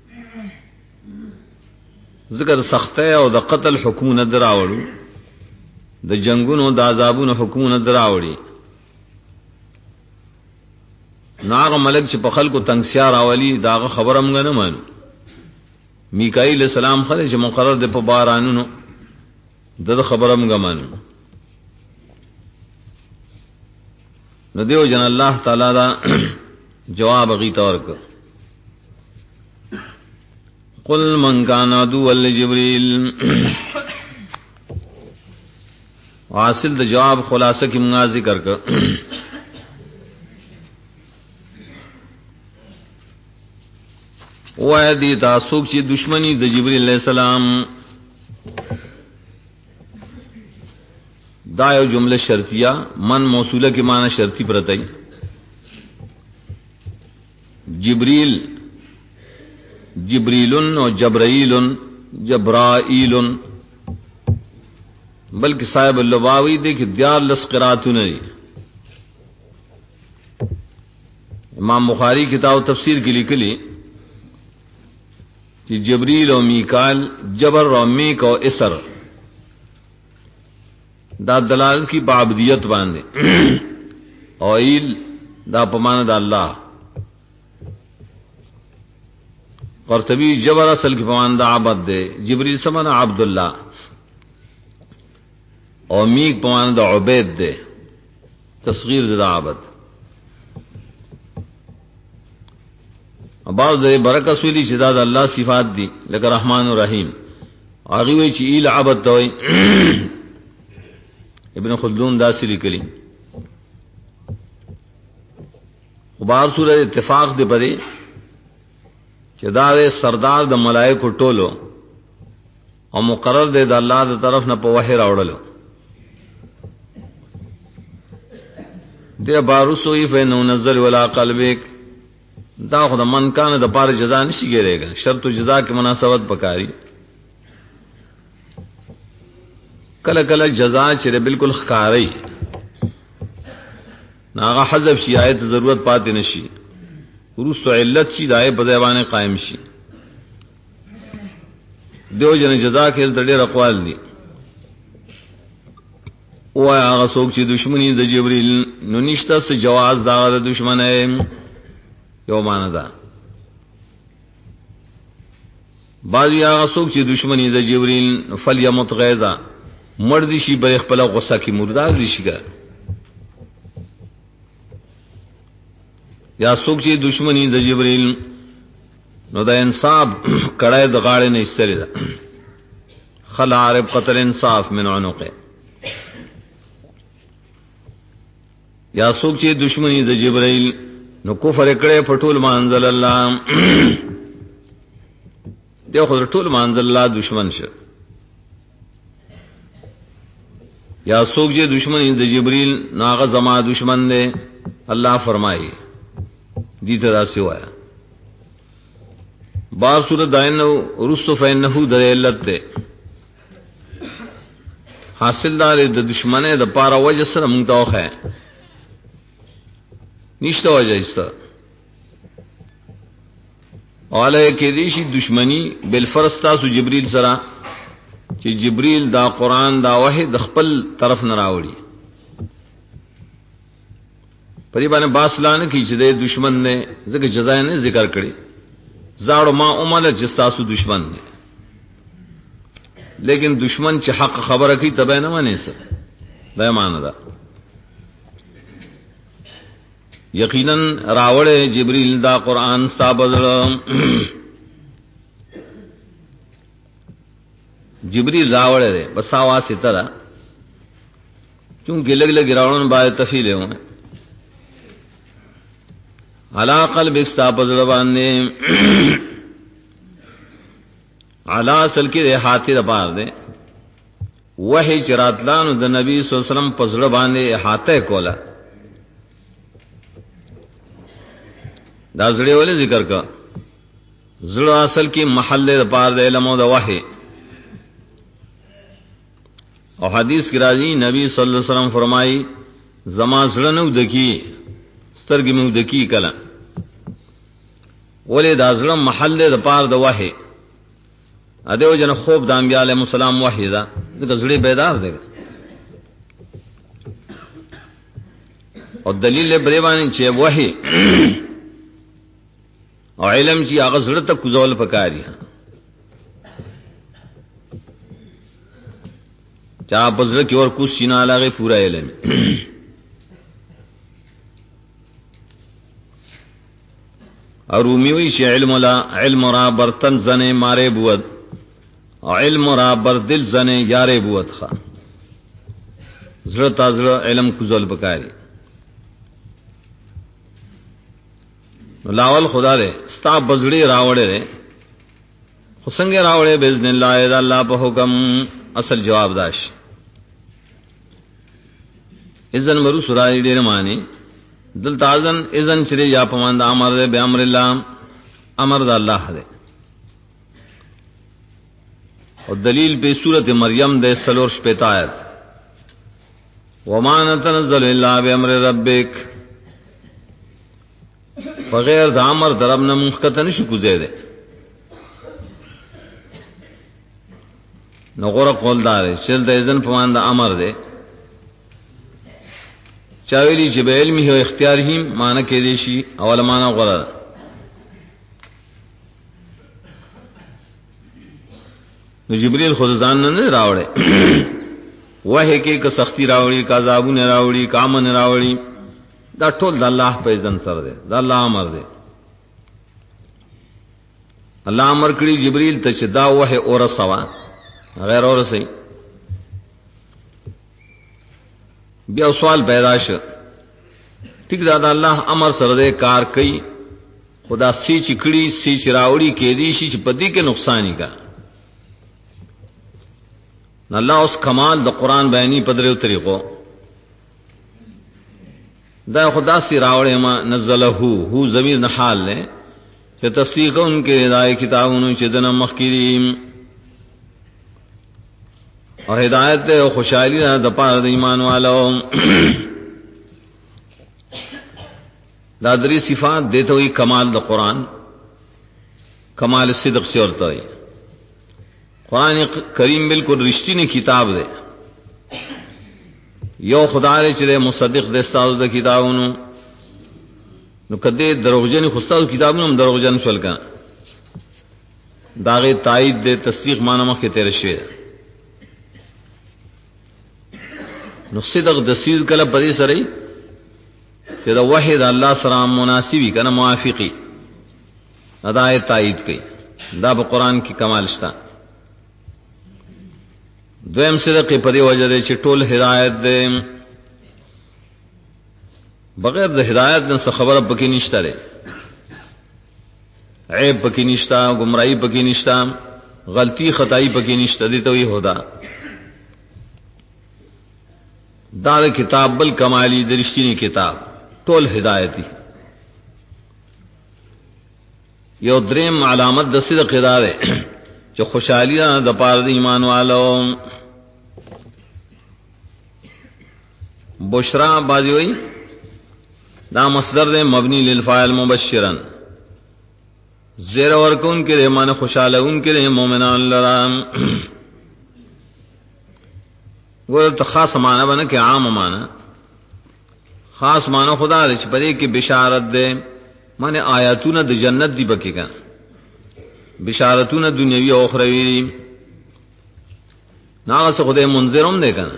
ذکر سختے او دا قتل حکم ندراوڑو دا جنگون او دا عذابون حکم ندراوڑی ناغ ملک چی پخل کو تنگسیار آولی داغ خبرم گا نمانو. میکائیل علیہ السلام خلے چی مقرر دے پا بارانونو دا خبرم گا مانو. ندیو جن اللہ تعالی دا جواب اغی طور کا قل من کان عدوا لجبریل حاصل دا جواب خلاصہ کی منگا ذکر کا وای دی تاسوک چی دشمنی د جبریل علیہ السلام دا یو جملہ شرطیہ من موصولہ کی معنی شرطی پرتائی. جبریل جبریلن و جبرائیلن جبرائیلن بلکہ صاحب اللباوی دے کہ دیار لسقراتو نہیں. امام بخاری کتاب تفسیر کی لکلی کہ جبریل و میکال جبر و میک و اسر دا دلالت کی بابدیت باندھے اویل دا پمان دا اللہ قرطبی جبر اصل کی پمان دا عبد دے جبریل سمانا عبداللہ اور میک پمان دا عبید دے تصغیر دا عبد. بعض دے برکت سویلی چی دا اللہ صفات دی لکہ رحمان و رحیم آغیوی چی ایل عبد دوئی ابن خلدون دا سلی کلی. بعض سورہ اتفاق دے پدے چی دا دے سردار دا ملائک ٹولو اور مقرر دے دا اللہ دا طرف نا پا وحی راوڑلو. دے بارسوئی فینو نزل ولا قلبک دا خدا من کان دا پار جزا نشی گرے گا شرط و جزا کی مناسبت پکاری. کل کل جزا چرے بالکل خکاری ناغا حذف شی آیت ضرورت پاتے نشی روس تو علت شی دائے بدیوان قائم شی. دیو جن جزا کے دیر اقوال دی او آغا سوک چی دشمنی دا جبریل نو نشتا سے جواز دا دا دشمن ہے یو مانا دا. بعضی آغا سوک چی دشمنی دا جبریل فلیمت غیظا مردی شی بریخ پلا غصہ کی مردار دی شی گا یا سوک چی دشمنی دا جبریل نو دا انصاب کڑای دا غاڑے نے استری دا خل عارب قتل انصاف من عنقے. یا سوک چی دشمنی دا جبریل نو کفر اکڑے پٹول مانزل اللہ دیو خود ٹول مانزل اللہ دشمن شا. یا سوک جے دشمنی دا جبریل ناغا زما دشمن دے اللہ فرمائی دیتا دا سوایا. بعض صورت دائنو رسو فینہو دا علت دے حاصل دار دا دشمنے دا پارا وجہ سر منتوخ ہے نشته وجه ایسته اوله کې دې شي دشمنی بالفرض تاسو جبريل سره چې جبريل دا قران دا وحي د خپل طرف نه راوړي پرې باندې باسلانه کې چې د دشمن نه زګ جزا نه ذکر کړي زاړو ما اومله چې تاسو دشمن نه لیکن دشمن چې حق خبره کوي تبه نه مانی څه دا معنی ده یقینا راوړې جبريل دا قران ستابل جبريل راوړې بس आवाज ستره چونګې لګ راوړن باندې تفصیل ہے علا قلب ستابل باندې علا اصل کې احاطه ده پاره ده وحی چراتلانو د نبی صلی الله علیه وسلم پزړه باندې احاطه کوله دا زړه ولې ذکر کا زړه اصل کې محل د پاره د علم او د وحی او حدیث کې راځي نبی صلی الله علیه وسلم فرمایي زما زړه نو دکی سترګې مو دکی کله ولې دا زړه محل د پاره د وحی اده جن خوب د انبیاء علیهم السلام وحی دا ځکه زړه بیدار دی او دلیل بری باندې چې وحی او علم چې هغه زړه ته کوزول پکاري چا پزړه کې ور کو سینا لاغه پورا علم او رومي وی چې علم را برتن زنه مارے بود او علم را بر دل زنه یارې بود ښا زړه تازه علم کوزول پکاري لاول خدا دې ستا بزړی راوړې خو څنګه راوړې باذن الله اذا الله په حکم اصل جواب داش اذن مرو سورای دې معنی دل تازن اذن چری یا پمند امر دې به امر الله امر د الله دې اور دلیل په سورۃ مریم دے سلور شپیتا آیت وما نتنزل الا بامر ربک بغیر د امر دربنه مخکته نشو کوزه ده نو غره قول دار چل د اذن په مان د امر ده چاویلی چې به علمي او اختیار هیم معنی کې دي شي اول معنی غره نو جبريل خود ځان نه راوړي وحی کې که سختی راوړي کا عذابونه راوړي کامن راوړي دا ټول د الله په اذن سره ده دا الله امر ده الله امر کړی جبريل ته چې دا وحی اور سوا غیر اور سي بیا سوال پیدا شو ټیک دا د الله امر سره ده کار کوي خدا سي چکړي سي چراوړي کې دي شي چې پدې کې نقصان کا الله اوس کمال د قران بیانی په درو طریقو دا خدا سی راوړې ما نزله هو ضمیر نه حال نه چې تصدیق انکه هدايه کتابونو چې دنه مخکریم او هدایت او خوشحالي د پاره د ایمان والو دا درې صفات دته وي کمال د قران کمال صدق سے ورته وي قرآن کریم بالکل رښتینی کتاب دی یو خدای چې مصدق د استاد د کتابونو نو کده دروغجن خو استاد کتابونو هم دروغجن شول کا داغه تایید د تصدیق معنی مخه تیر شوی نو صدق د سیز کله پرې سره چې دا وحید الله سره مناسبی کنه موافقی ادايه تایید کوي دا په قران کې کمال شته دویم صدق په دې وجه ده چې ټول هدایت ده بغیر د هدایت نه خبره پکې نشته ده عیب پکې نشته گمراهی پکې نشته غلطی خدای پکې نشته دي ته وی هدا دا کتاب بل کمالی درشتینی کتاب ټول هدایتی یو دریم علامت د صدق ده چې خوشحالي د پاره د ایمان والو بشرا بازی وی دا مصدر دے مبنی للفاعل مبشرا زیر ورکون کے من خوشحال ان کے مومنان لرام وہ تو خاص معنی بنا کہ عام معنی خاص معنی خدا دے پدے کی بشارت دے مانے آیاتون د جنت دی بکی کا بشارتون دنیاوی او اخروی ناغس خدای منذرم دے کنا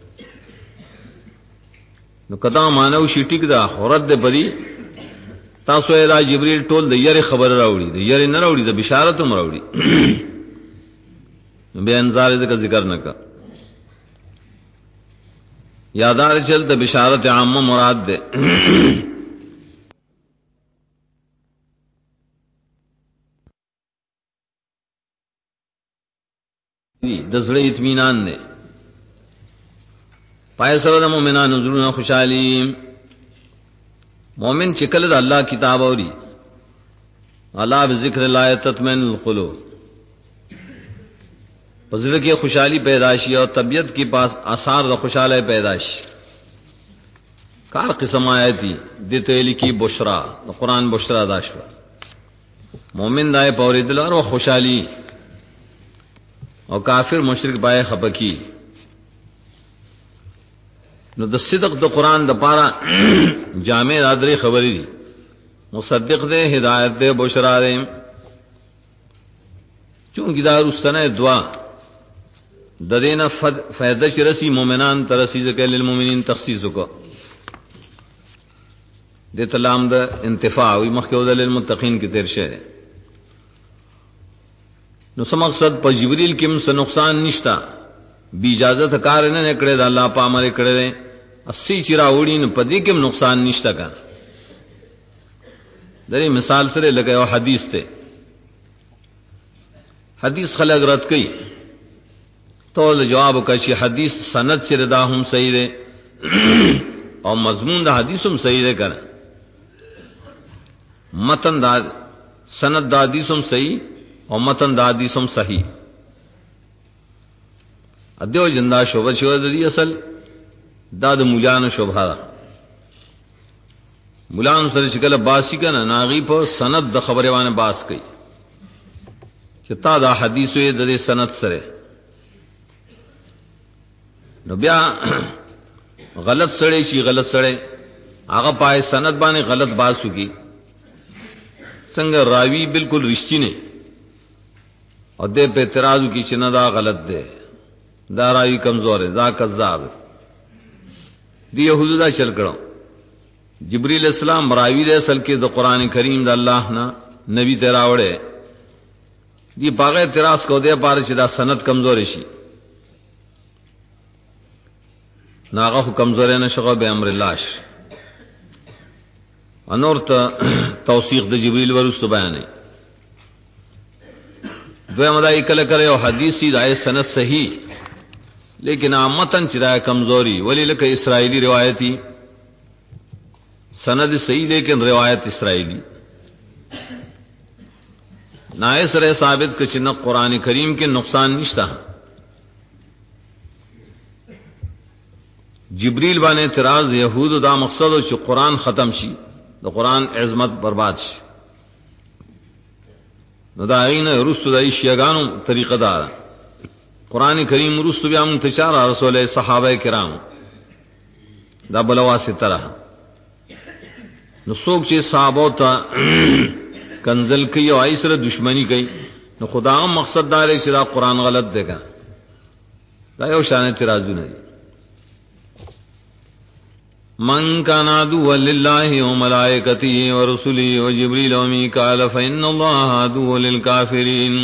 نو کدا مانو شی ټیک دا خورت دے پدی تاسو اله جبرئیل ټول د یری خبر راوړي د یری نه راوړي د بشارت هم راوړي به انذار ذکر نکا یادار چل د بشارت عامه مراد دے دزړه اطمینان دے پای سره د مؤمنانو زړه خوشحالي مومن چکل دا اللہ کتاب اوری اللہ بذکر اللہ تطمئن القلوب پزړه کې خوشحالی پیداشی اور طبیعت کے پاس آثار د خوشاله پیداشی کار قسم آیتی دته لکی بشرا قرآن بشرا داشوا مومن دای پوری دل اور خوشحالی اور کافر مشرک پائے خپکی نو د صدق د قرآن د پارا جامع رادری خبری دی مصدق دے ہدایت دے بشرا دے چونکہ دا رستنہ دعا ددینا فیضہ رسی مومنان ترسی ذکر للمومنین تخصیص کو دے تلام دا انتفاع وی مخیوض للمتقین کی تیر شہر نو سمقصد پا جبریل کم سے نقصان نشتا بی اجازت کار نه نکړه د الله په امر کړه 80 چیرا وړي نه پدې کې نقصان نشته کا درې مثال سره لګیو حدیث ته حدیث خلق رد کړي ټول جواب وکړي حدیث سند سره دا هم صحیح ده او مضمون د حدیث هم صحیح ده کنه متن دا سند د حدیث هم صحیح او متن د حدیث هم صحیح ادیو جندا شوبه شو د دې اصل دا د مولانا شوبه ده مولانا سره چې کله باسی کنه ناغي په سند د خبره باندې باس کوي چې تا دا حدیثه د سند سره نو بیا غلط سره شي غلط سره هغه پای سند باندې غلط باسو کی څنګه راوی بالکل رښتینی او دې په اعتراض کی چې نه دا غلط ده دا راوی کمزور ہے دا کذاب دی یہودو دا چل کړو جبرائیل السلام راوی دے اصل کې د قران کریم د الله نه نبی ته راوړې دی باغ اعتراض کو دے پاره چې دا سند کمزور شي ناغه کمزور نه شغه به امر الله انور ته توثیق د جبرائیل ورسته بیانې دوی مدای کله کله او حدیثی دای سند صحیح لیکن عامتن چرای کمزوری ولی لکه اسرائیلی روایتی سند صحیح لیکن روایت اسرائیلی نائس رہ ثابت کہ چنہ قرآن کریم کے نقصان نشتا جبریل بانے اعتراض یہود دا مقصد ہو چھ قرآن ختم شی دا قرآن عظمت برباد شی نو دا غین رسو دا شیعگانو طریقہ دارا قرآن کریم رسو بیا منتشار رسول صحابہ کرام دا بلواسی طرح نو سوک چے صحابو تا کنزل کئی او ایسر دشمنی کئی نو خدا هم مقصد دارے چرا قرآن غلط دے گا دا یو شان اعتراضو نہیں من کان عدوا للہ وملائکته ورسله وجبریل ومیکائیل فإن اللہ عدو للکافرین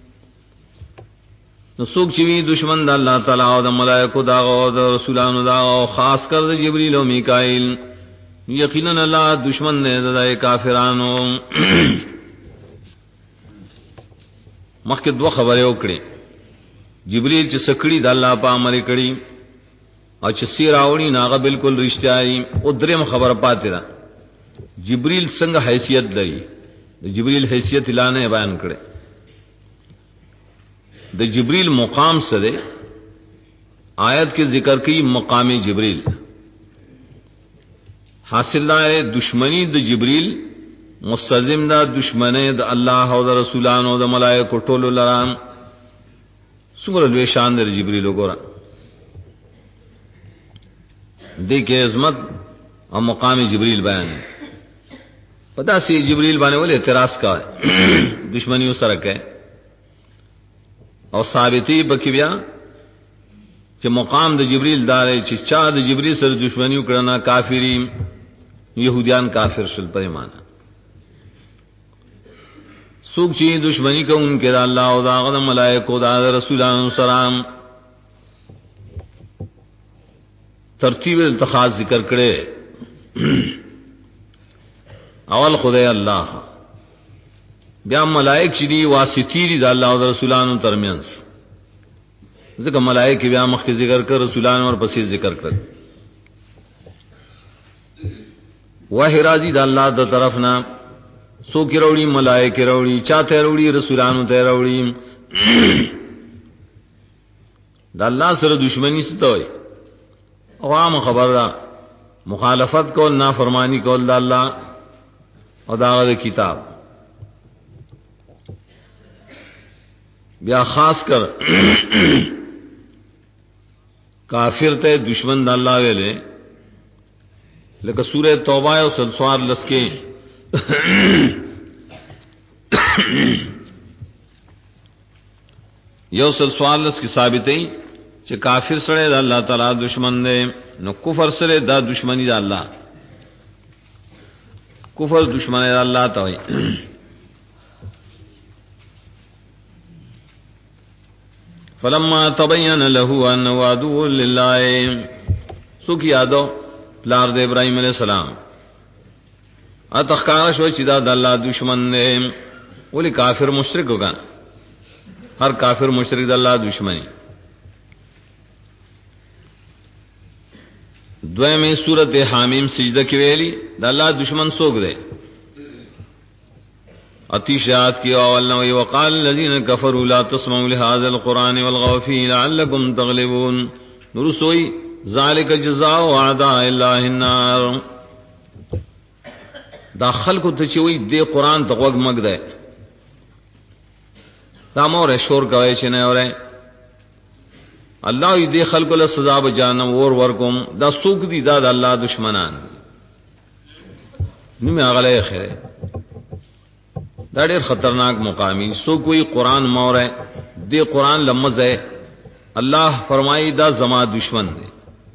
نو سوک چوی دشمن دا اللہ تعالی او دا ملائکو دا او دا رسولانو دا او خاص کر دا جبریل و میکائیل یقیناً اللہ دشمن دے دا کافرانو مخکې دو خبره وکړي جبریل چې سکړی د الله په امر کړي او چې سیراونی ناغه بالکل رښتیاي او دریم خبره پاتې ده جبریل څنګه حیثیت لري د جبریل حیثیت اعلان بیان کړي د جبریل مقام سره آیت کے ذکر کی مقام جبریل حاصل دا دشمنی د جبريل مستلزم دا دشمنی د الله او د رسولانو او د ملائکه ټول لرام څومره لوی شان د جبريل وګوره دې کې عظمت او مقام جبريل بیان پتہ سی جبريل باندې ول اعتراض کا دشمنی سره کوي او ثابتی بکی بیا چې مقام د جبريل دار چې چا د جبريل سره دشمنی وکړه کافرین يهوديان کافر شل پریمانه سوق چې دشمنی کوونکې د الله او د ملائکه او د رسولانو سره ترتیب التخاص ذکر کړي اول خدای الله بیا ملائک چې دی واسطی دي د الله او د رسولانو ترمنځ ځکه ملائک بیا مخکې ذکر کړ رسولانو اور پسې ذکر کړ وحی راځي د الله د طرفنا سو کې وروړي ملائک وروړي چاته وروړي رسولانو ته وروړي د الله سره دشمنی ستوي عوام خبر را مخالفت کول نافرمانی کول د الله او د کتاب بیا خاص کر کافر ته دشمن د الله ویلې لکه سورہ توبہ او سلسوار لسکے یو سلسوار لس کی ثابتې چې کافر سره د الله تعالی دشمن دی نو کفر سره د دشمنی د الله کفر دشمنی د الله ته وي فلما تبين له انه عدو لله سوک یادو پلار د ابراهيم عليه السلام اتخکار شو چې دا د الله دشمن دی ولی کافر مشرک ہوگا ہر کافر مشرک د الله دشمنی دویمه سورۃ حامیم سجدہ کې ویلي د الله دشمن څوک دی اتیشات کی اول نو وقال الذين كفروا لا تسمعوا لهذا القران والغوا فيه لعلكم تغلبون نرسوی ذالک جزاء اعداء الله النار دا خلق ته چوي د قران ته وګ مګ ده دا مور شور کوي چې نه اوره الله دې خلق له سزا به جهنم ور کوم دا سوق دي دا د الله دشمنان نیمه غلې خیره دا ډېر خطرناک مقامی سو کوئی قران موره دې قران لمزه الله فرمایي دا زما دشمن دی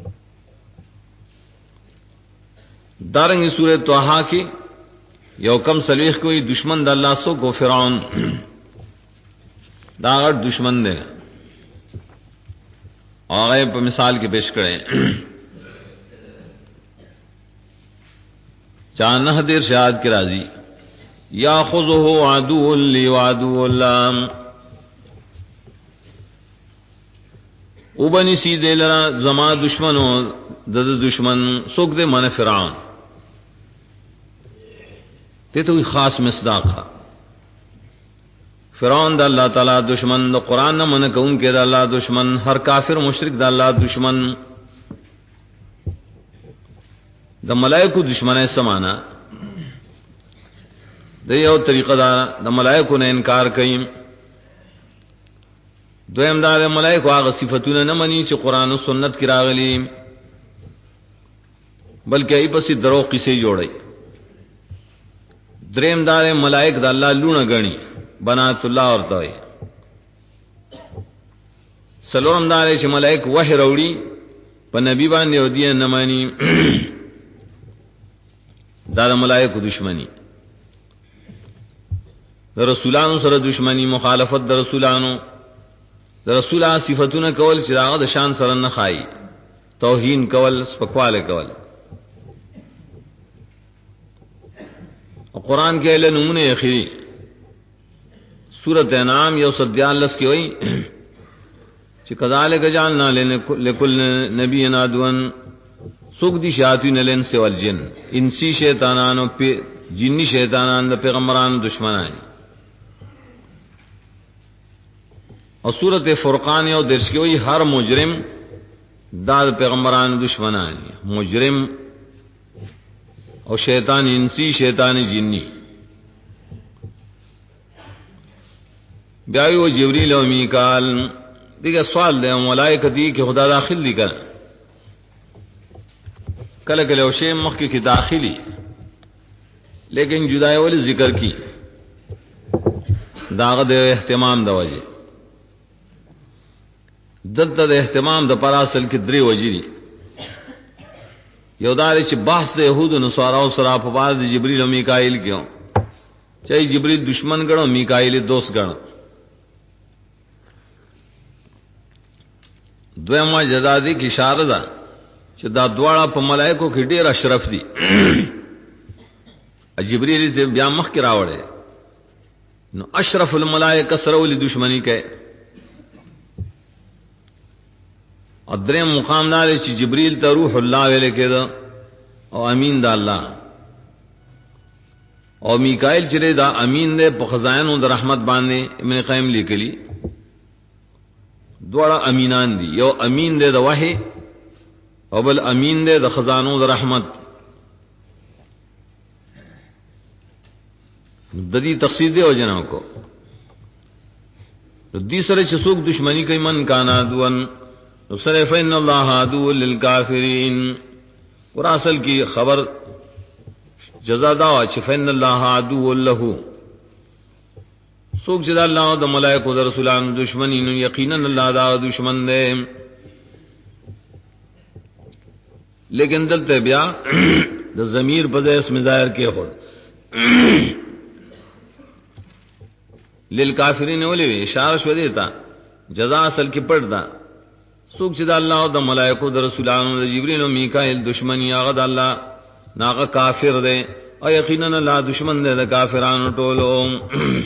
دارنګ سورۃ طه کې یو کم سلیخ کوئی دشمن د الله سو کو فرعون دا غټ دشمن دی هغه په مثال کې پیش کړي چانه دیر شاد کی راضی یاخذه عدو لی وعدو الله وبني سي دلرا زما دشمنو د دشمن سوک دے من فرعون ته تو خاص مصداق فرعون د الله تعالی دشمن د قران نه من کوم کې د الله دشمن هر کافر مشرک د الله دشمن د ملائکه دشمنه سمانا د یو طریقه دا د ملائکه نه انکار کوي دویم دا د ملائکه هغه صفاتونه نه مني چې قران او سنت کې راغلي بلکې ای پسې درو قصې جوړي دریم دا د ملائکه د الله لونه غني بنات الله ورته وي سلام دا چې ملائکه وحی وروړي په نبی باندې او دې نه مانی دا د ملائکه دشمنی د رسولانو سره دشمنی مخالفت د رسولانو د رسولا صفاتونه کول چې هغه د شان سره نه خای توهین کول سپکواله کول او قران کې له نمونه اخیری سورۃ انعام یو صدیالس کې وایي چې کذالک جعلنا لكل نبی عدوا سوق دي شیاطین الانس والجن انسی شیطانانو په جنی شیطانان د پیغمبرانو دشمنان او سورۃ فرقان یو درس کې وایي هر مجرم دا پیغمبرانو دشمنان مجرم او شیطان انسی شیطان جنی. بیاوی و جبریل و میکال دیگه سوال دے ملائکہ دی کہ خدا داخل دی کر کله کله شی مخکې کې داخلي لیکن جدای ول ذکر کی داغه د اهتمام د وجه دلته د اهتمام د پر اصل کې درې وجې دي. یو دا چې بحث د يهود او نصاراو سره په بعد جبريل او میکائیل کېو چې جبريل دشمن ګڼو میکائیل دوست ګڼو. دویمه جزا دي کی اشاره ده چې دا دواړه په ملائکو کې ډېر اشرف دي. جبريل دې بیا مخ کې راوړل نو اشرف الملائکه سره ولې دشمنی کوي. ادریم مقام دار چې جبريل ته روح الله ویل کېده او امین د الله او میکائیل چې دا امین دې په خزائنو د رحمت باندې ابن قیم لیکلی دوړه امینان دي. یو امین دې د وحی او بل امین دې د خزانو د رحمت. د دې تفسیر دی او جنو کو د دې سره چې څوک دشمنی کوي من کانا دوان سره فین الله عدو للکافرین. ور اصل کی خبر جزا دا چې فین الله عدو له څوک چې الله او د ملائکه او د رسولانو دشمنی نو یقینا الله دا دشمن دی. لیکن دلته بیا د ضمیر په ځای اسم ظاهر کې خود للکافرین ولې اشاره شو دیتا جزاء اصل کې پړ دا څوک چې د الله او د ملائکه او د رسولانو د جبرئیل او میکائیل دشمنی هغه د الله ناغه کافر دی او یقینا الله دشمن دی د کافرانو ټولو.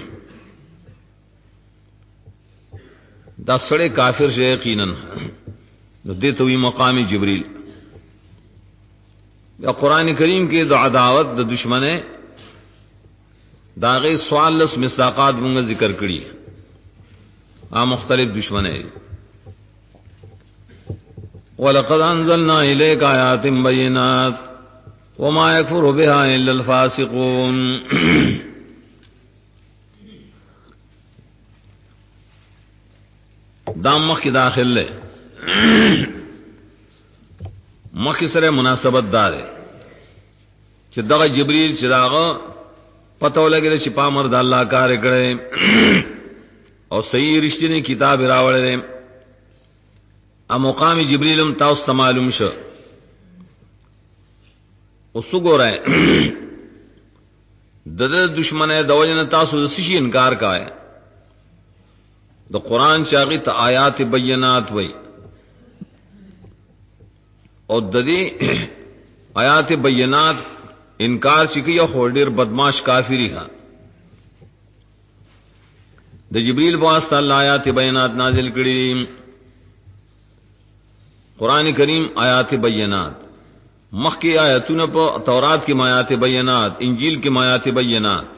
دا سړی کافر شي یقینا نو دې ته وی مقام جبرئیل. یا قران کریم کې د عداوت د دشمنه داغه سوال لس مصداقات مونږ ذکر کړی مختلف دشمنه. ولقد انزلنا اليك آيات بينات وما يكفر بها الا الفاسقون. دام مخ کی داخل لے مخ سره مناسبت دار چې دغه جبريل چې داغه پته ولګی چې پامر د الله کار کړي او صحیح رښتینی کتاب راوړل. ا مقام جبريلم تاسو ته معلوم شو او وګورئ د دشمنه د وجنه تاسو د سشي انکار کاوه. د قران چاغي ته آیات بینات وای او د دې آیات بینات انکار چکی او ډیر بدمعاش کافری ها. د جبريل واسطه الله آیات بینات نازل کړي. قران کریم آیات بینات مخکی آیاتونه په تورات کې آیات بینات انجیل کې آیات بینات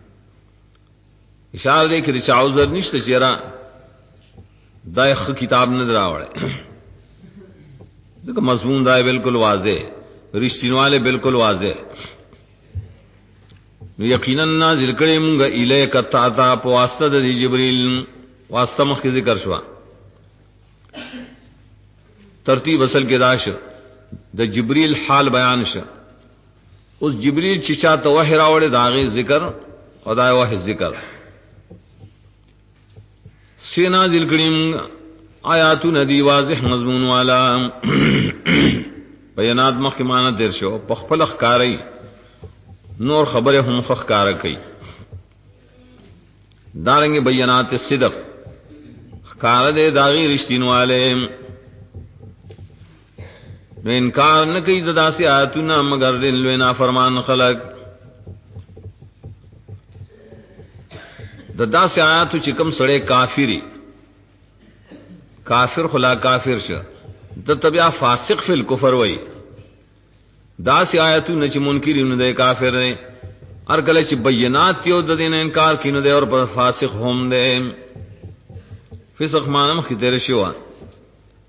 اشاره دې کړي چې عذر نشته چیرې دایخ کتاب نه دراوړي ځکه مضمون دا بالکل واضح رښتینواله بالکل واضح. نو یقینا نازل کړي مونږه الیک تا په واسطه د جبريل واسطه مخکې ذکر شو. ترتیب اصل کې راشه د جبريل حال بیان شه. اوس جبريل چې چاته وحی راوړي داغه ذکر خدای وحی ذکر سی نازل کړي آیاتونه دی واضح مضمون والا بیانات مخکې معنی در شو په خپل ښکاری نور خبره هم ښکارا کوي. دارنګ بیانات صدق ښکارا دې داغي رښتینواله نو انکار نه کوي د داسې آیاتونه مگر لوی نافرمان خلق. د داسې آیاتو چې کوم سړی کافری کافر خلا کافر شه د تبیا فاسق فی الکفر وای داسې آیاتونه چې منکرین نه کافر نه هر کله چې بینات یو د دین انکار کینو دی او پر فاسق هم دی. فسق مانم خطر شو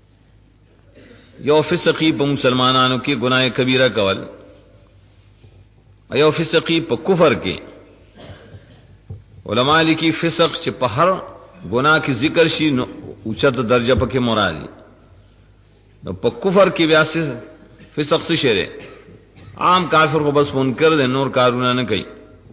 یو فسقی په مسلمانانو کې گناہ کبیره کول ایو فسقی په کفر کې علماء لیکي فسق چې په هر گناہ کې ذکر شي نو اوچت درجه پکې مرادي نو په کفر کې بیا فسق څه شری عام کافر کو بس منکر دے نور کارونه نه کوي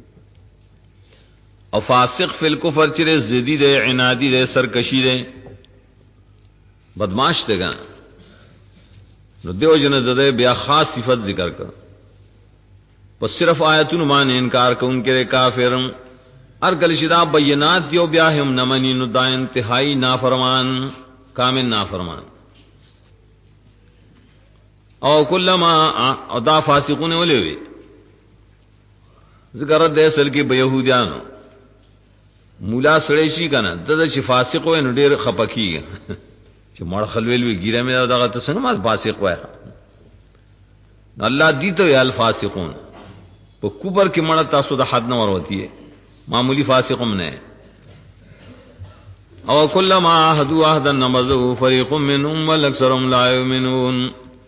او فاسق فی الکفر چره زدی دے عنادی دے سرکشی دے بدمعاش دے گا نو دیو جن دے بیا خاص صفت ذکر کر پس صرف آیتون مان انکار کو ان کے کافر ارکل شدا بینات دیو بیا ہم نمنی نو دا انتہائی نافرمان کامل نافرمان او کلما او دا فاسقون ولے ہوئے ذکر دے اصل کی بیہودیانو مولا سړی شي کنه د چې فاسق وای نو ډیر خپکیږي چې مړ خلویل وی ګیره مې دغه ته څنګه ما فاسق وای الله دې ته یال فاسقون په کوبر کې مړ تاسو د حد نه وروتی معمولی فاسق هم نه او کلما عهدوا عهدا نبذوا فريق منهم والاكثرهم لا يؤمنون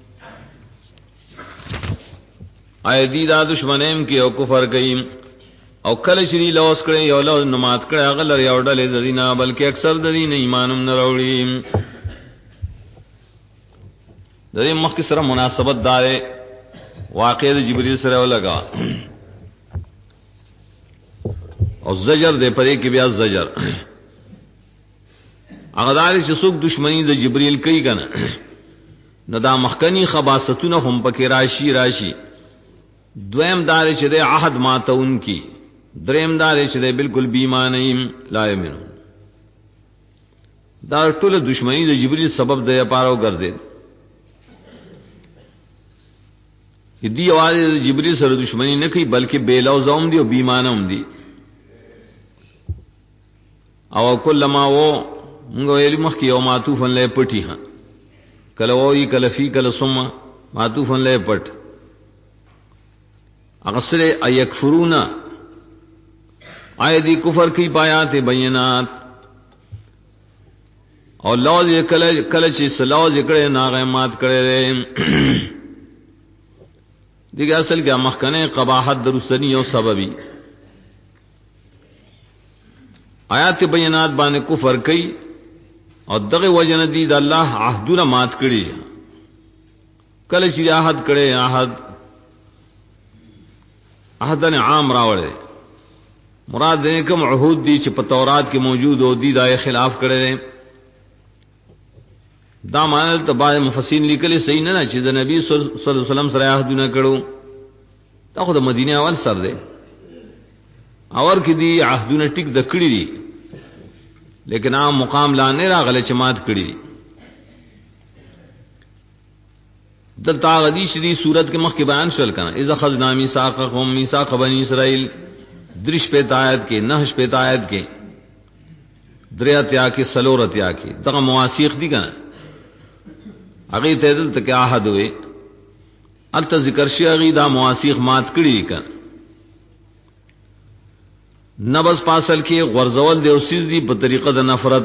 ایدی دا دشمنیم کې او کفر کوي او کله چې لوس کړي یو لو نماز کړي هغه لري او ډلې د دینه بلکې اکثر د دین ایمانم نه وروړي د دې مخکې سره مناسبت دار واقع د جبرئیل سره ولګا او زجر دې پرې کې بیا زجر هغه دار چې څوک دشمنی د جبرئیل کوي کنه نو دا مخکنی خباستونه هم پکې راشي دویم دار چې د عهد ماتون کی دریم دار چې بالکل بیمانیم لا یمنو دا ټول دشمنی د جبرئیل سبب د پاره وګرځي دې आवाज د جبرئیل سره دشمنی نه کوي بلکې بیلو زوم دی او بیمانم دی او کلمہ وہ موږ ویل مخ کې یو معطوفن له پټی ها کله وی کله فی کله ثم معطوفن له پټ اغسر ایکفرون آیدی کفر کی بایات بینات اور لوز یہ کله چې سلوز کړي ناغمات کړي دیگه اصل کې مخکنه قباحت درستنی او سببی آیات بینات باندې کفر کوي او دغه وجنه دي د الله عهدونه مات کړي کله چې عهد کړي عهدن عام راوړي مراد دې کوم عهود دي چې په تورات کې موجود او دي دای خلاف کړي دا معنی ته باندې مفسرین لیکلي صحیح نه چې د نبی صلی الله علیه وسلم سره عهدونه کړو دا خو د مدینه اول سر دی اور کې دي عهدونه ټیک د کړی دي لیکن عام مقام لا نه راغله چې مات کړی دلته غدی شری صورت کې مخکې بیان شول کنه اذا خذنا میثاقهم میثاق بنی اسرائیل درش په آیت کې نهش په آیت کې دریاتیا کې سلورتیا کې دغه مواسیق دي کنه هغه ته دلته کې عہد وي الته ذکر شي هغه دا مواسیق مات کړی کنه نبض پاسل کې غرزول دی او سیز دی په طریقه د نفرت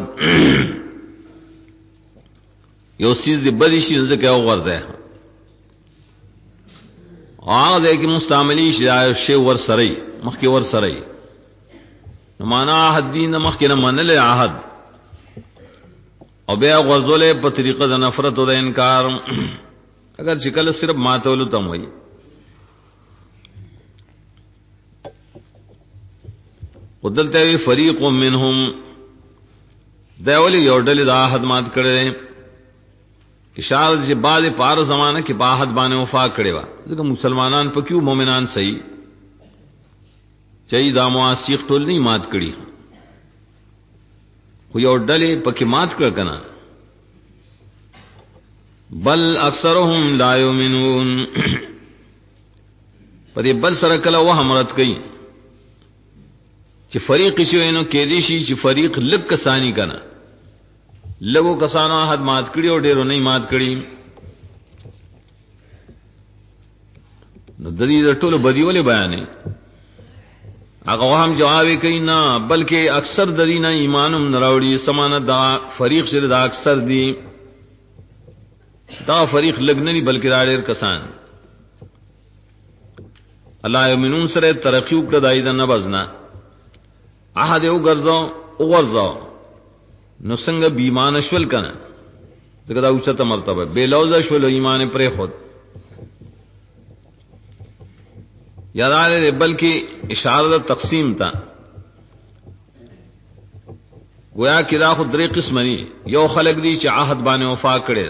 یو سیز دی بدی شي ځکه او غرزه هغه کې مستعملی شی ور سره مخکې ور سره معنا عهد دین مخکې نه منل عهد او بیا غرزول په طریقه د نفرت او د انکار اگر شکل صرف ماتول تم وي ودلته وی فریق منهم دا ولي یو ډلې د عهد مات کړي اشاره چې بعد پار زمانہ کې باحد باندې وفا کړي وا ځکه مسلمانان په کیو مؤمنان صحیح چي دا مواسیق ټول نه مات کړي خو یو ډلې پکې مات کړ کنه بل اکثرهم لا یؤمنون پدې بل سره کله وهمرت کوي چې فریق شي نو کې دي شي چې فریق لک کسانی کنه لګو کسانو حد مات کړي او ډیرو نه مات کړي نو د دې ټولو بدی ولې بیانې هغه هم جواب کوي نه بلکې اکثر د دینه ایمانم نراوړي سمانه دا فریق سره دا اکثر دي دا فریق لګ نه بلکې ډېر کسان الله یمنون سره ترقیو کړه دای د نبزنا احد یو ګرځو نو څنګه بیمان شول کنه دغه دا اوچته مرتبه بے لوزه شول ایمان پر خود یاداله بلکې اشاره تقسیم تا گویا کې دا خو درې قسمني یو خلق دي چې عهد باندې وفا کړي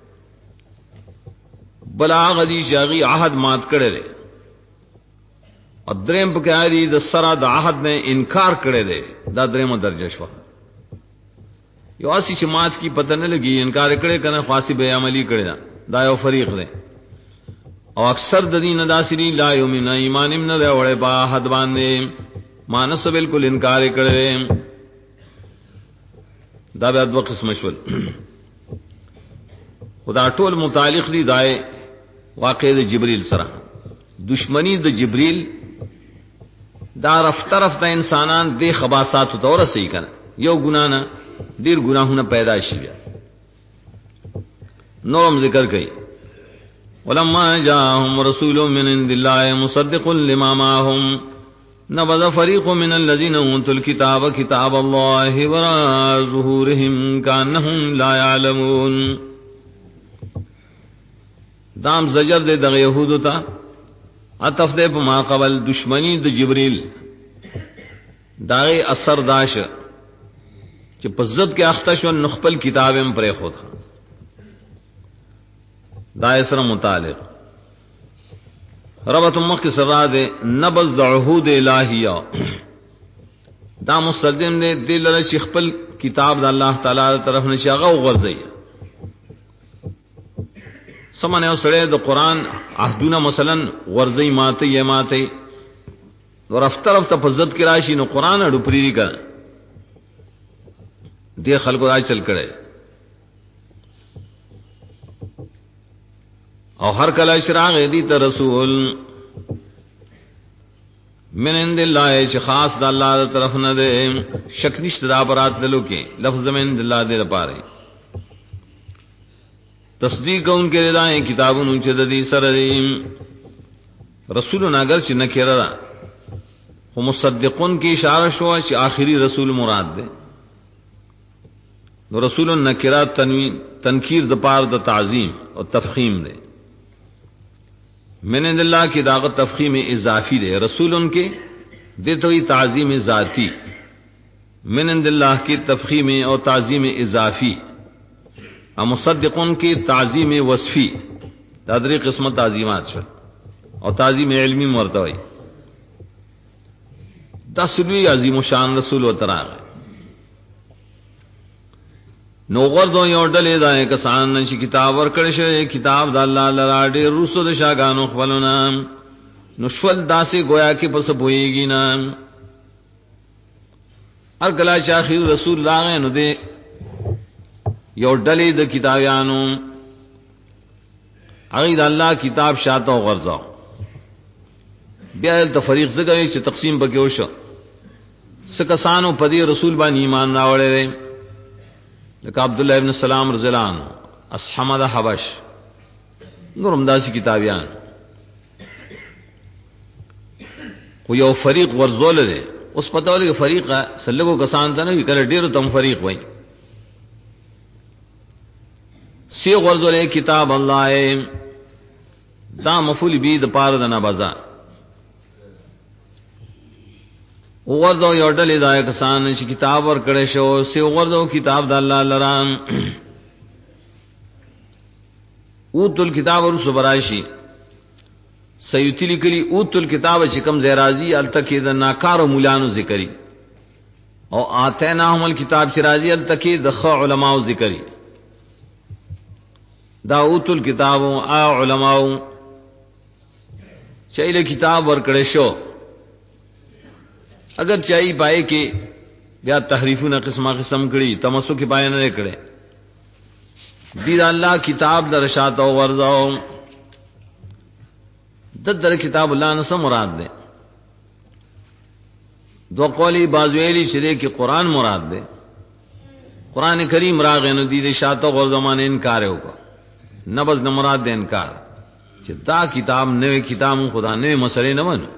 بل هغه دي چې هغه عهد مات کړي دي او دریم په کې دي د سره د عهد نه انکار کړي دي دا دریمه درجه شو یو اسی چې مات کی پتہ نه لګي انکار کړي کنه خاصی به عملی کړي دا یو فریق دی او اکثر د دین داسری لا یومن ایمان من له وړه با حد باندې مانس بالکل انکار کړي دا به دوه قسم شول خدا ټول متعلق دي دای واقع د جبرئیل سره دشمنی د جبرئیل دا رفتہ انسانان د خباثات تور سي کنه یو ګنا نه ډیر ګناهونه پیدا شي بیا نورم ذکر کړي ولما جاءهم رسول من عند الله مصدق لما معهم نبذ فريق من الذين اوتوا الكتاب كتاب الله وراء ظهورهم كانهم لا يعلمون دام زجر دے دغه يهودو ته عطف دے په ما قبل دشمنی د جبريل داغه اثر داش چې په ضد کې اختش او نخپل کتابم پرې خود دا سره متعلق ربط مخ کی سزا دے نبذ عہود الہیہ دا مستلزم دے دل له خپل کتاب د الله تعالی طرف نشاغه وغورځي سمانه سره د قران عهدونه مثلا ورځي ماته ورفترف ته فزت کی راشي نو قران اډو پریری کا دې خلکو راځ چل کړي او هر کله اشراق دي ته رسول من عند الله چې خاص د الله تر طرف نه ده شک نشته دا برات دلو کې لفظ من عند الله دې لپاره تصدیق ان کے رضائیں کتابوں چې د دې سره رسول اگر چې نکره هم مصدقون کی اشاره شو چې آخری رسول مراد ده نو رسول نکرات تنکیر د پار د تعظیم او تفخیم ده من عند اللہ کی دعوت تفخیم اضافی دے رسول ان کے دیتے ہوئی تعظیم ذاتی من عند اللہ کی تفخیم اور تعظیم اضافی اور مصدقون کی تعظیم وصفی تدری قسمت تعظیمات شد اور تعظیم علمی مرتوی دسوی عظیم و شان رسول و تراغ نو غردو یو ډلې دای کسان چې کتاب ورکړی شي کتاب د الله لاره ډېر رسو د شاګانو خپلونه نشول داسې گویا کې پس پويږي نه هر کله چې اخر رسول لاغه نو دې یو ډلې د کتابیانو هغه د الله کتاب شاته غرزاو بیا د فریق زګوي چې تقسیم بګیو شو سکسانو په دې رسول باندې ایمان راوړل لکه عبد الله ابن سلام رضی الله عنه اصحمد حبش نورم داسي کتابیان خو یو فریق ورزول دی اوس پته ولګي فریقه سلګو کسان ته نه کله ډیرو تم فریق وای سی ورزول کتاب الله دا مفعول به د پاره د نبذا وګورځو یو ډلې دا کسان چې کتاب ور کړې شو سی وګورځو کتاب د الله لرام اوتل کتاب ور صبراشي سيوتی لیکلي اوتل کتاب چې کم زیرازي التکی د ناکار مولانو ذکرې او اتیناهم الکتاب چې راځي التکی د خ علماو ذکرې دا اوتل کتاب او علماو چې له کتاب ور کړې شو اگر چاہیے پائے کہ بیا تحریفونه قسمه قسم کړي تمسک پای نه کړي دې الله کتاب در شات او ورزاو در کتاب الله نه سم مراد ده دو قولی بازویلی شری کې قران مراد ده قران کریم راغ نه دې شات او ورزمان انکار وکړه نبذ نه مراد ده انکار چې دا کتاب نوې کتاب خدا نوې مسلې نه ونه.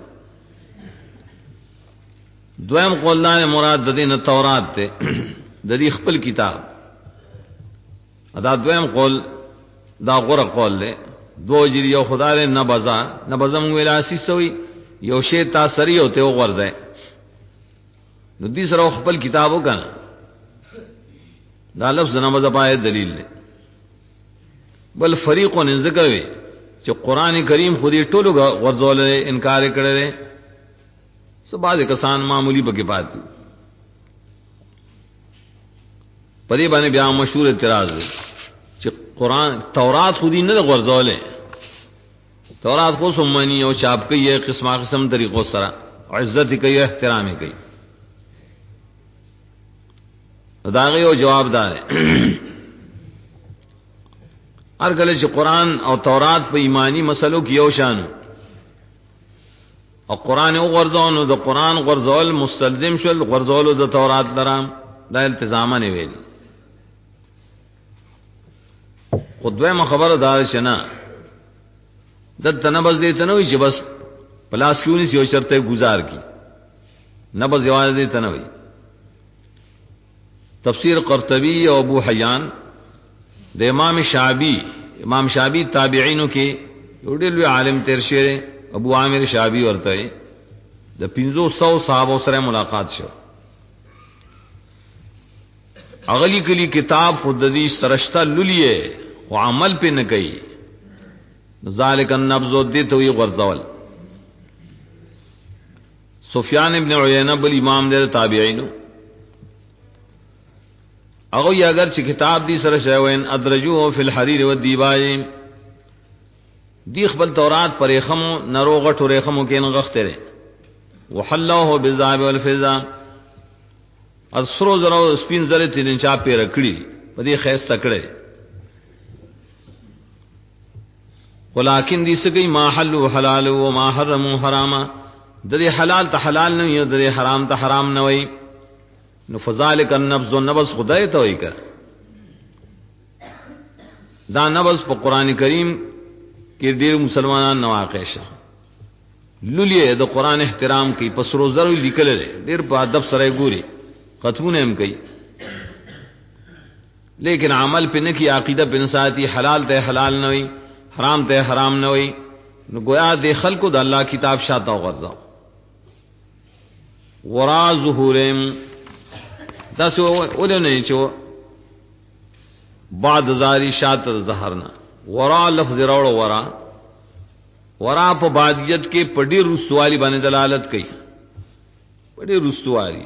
دویم قول دا مراد د دین تورات ته د دې خپل کتاب. ادا دویم قول دا غره قول له دو جری یو خدای نه بزم ویلا سیسوي یو شی تاسری ہوتے او غرضه نو دې سره خپل کتابو کنه دا لفظ نماز پای دلیل نه بل فریقون ذکر وی چې قران کریم خودی ټولو غرضول انکار کړي سو بعض کسان معمولی بګی پاتې پدې باندې بیا مشهور اعتراض دی چې قران تورات خودی نه غرضول تورات کو سمانی او چاپ کوي قسم طریقو سره عزت کوي احترام کوي داغه یو جواب دار هر کله چې قران او تورات په ایمانی مسلو کې یو شان او قران او غرضونو د قران غرضول مستلزم شول غرضولو د تورات درام دا التزام نه ویل خدوی خبره دار شنه د تنبز دې تنوي چې بس پلاس کیونی سی او شرطه گزار کی نبز یواز دې تنوي. تفسیر قرطبی او ابو حیان د امام شعبی تابعینو کې یو ډېر عالم تیر شه ابو عامر شعبی ورته د 500 صحابه سره ملاقات شو. اغلی کلی کتاب خود دې سرشتہ للیه او عمل په نه کوي ذالک النبذ دته وی غرزول. سفیان ابن عیینہ بل امام دے تابعین اگو یہ اگر چ کتاب دی سر شوین ادرجو فی الحریر والدیباج دیخ بل تورات پر خمو نرو غټو رخمو کین غختره وحلوه بالذهب والفضه اسرو زرو سپین زره تین چا پیر کړي پدې خیس تکړه ولکن دې سګي ما حلوا حلال او ما حرموا حراما د دې حلال ته حلال نه وي د دې حرام ته حرام نه وي نو فذلک النبذ والنبذ خدای ته وي کا دا نبذ په قران کریم کې ډېر مسلمانان نواقع شه لولې د قران احترام کوي پسرو زرو لیکل ډېر په ادب سره ګوري خطونه هم کوي لیکن عمل په نه کې عقیده په نساتی حلال ته حلال نه وي حرام ته حرام نه وي نو گویا د خلکو د الله کتاب شاته غرضا ورا ظهورم تاسو ولنه چې بعد زاری شاته ظهرنا ورا لفظ راوړو ورا په بادیت کې پډی رسوالی باندې دلالت کوي پډی رسوالی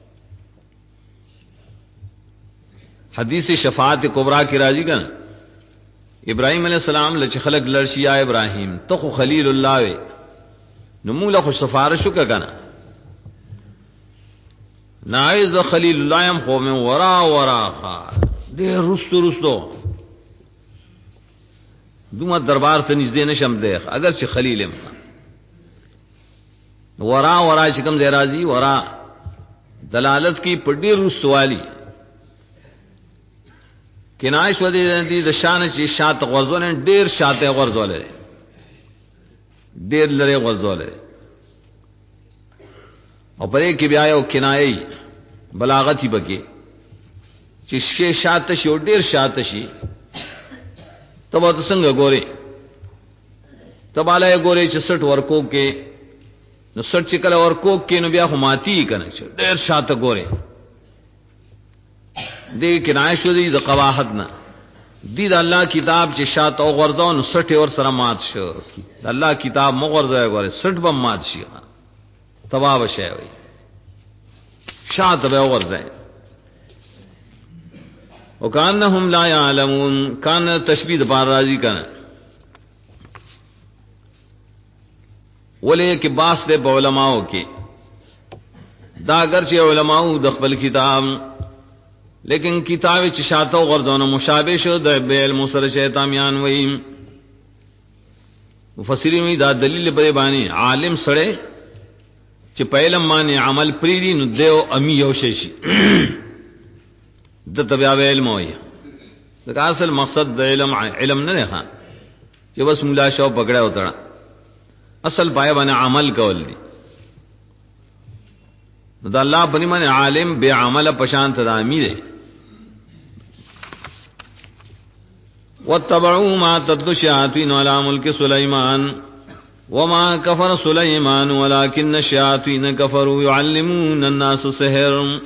حدیث شفاعت کبرا کی راضی کا ابراہیم علیہ السلام لچ خلق لرشی یا ابراہیم تو خو خلیل اللہ وے نمولا خو سفارشو کا کنا نائز خلیل اللہ یم خو من ورا خار دے رستو دوما دربار ته نږدې نشم دیخ اگر چې خلیلم ورا چکم دے راضی ورا دلالت کی پډی رسوالی کنایش ودی د شان چې شات غرزول ډیر شاته غرزول ډیر لره غرزول او پرې کې بیا یو کنایي بلاغتی بکی چې شی شاته شو ډیر شاته شي تبا تو څنګه ګوري تباله ګوري چې سټ ورکو کې نو سټ چې کله ورکو کې نو بیا هماتی کنه چې ډیر شاته ګوري دې کنایه شو دې د قواحت نه دې د الله کتاب چې شاته او غرضون سټ ور سره مات شو د الله کتاب مغرضه ګوري سټ بم مات شي تبا بشه وي شاته به غرضه وکانهم لا يعلمون کان تشبیه بار راضی کنا ولې کې باس دې علماءو کې دا اگر چې علماءو د خپل کتاب لیکن کتاب چې شاته غرضونه مشابه شو د بیل مسر شیطانیان وایي مفسرین وی دا دلیل په باندې عالم سره چې په علم باندې عمل پری نو دیو امی یو شي د تبع علم وایي دا اصل مقصد د علم نه نه چې بس مولا شو پکړه وتړه اصل پای باندې عمل کول دي دا الله بنی من عالم بے عمل پشان تدامی دے واتبعوا ما تتلو الشياطين على ملك سليمان وما كفر سليمان ولكن الشياطين كفروا يعلمون الناس السحر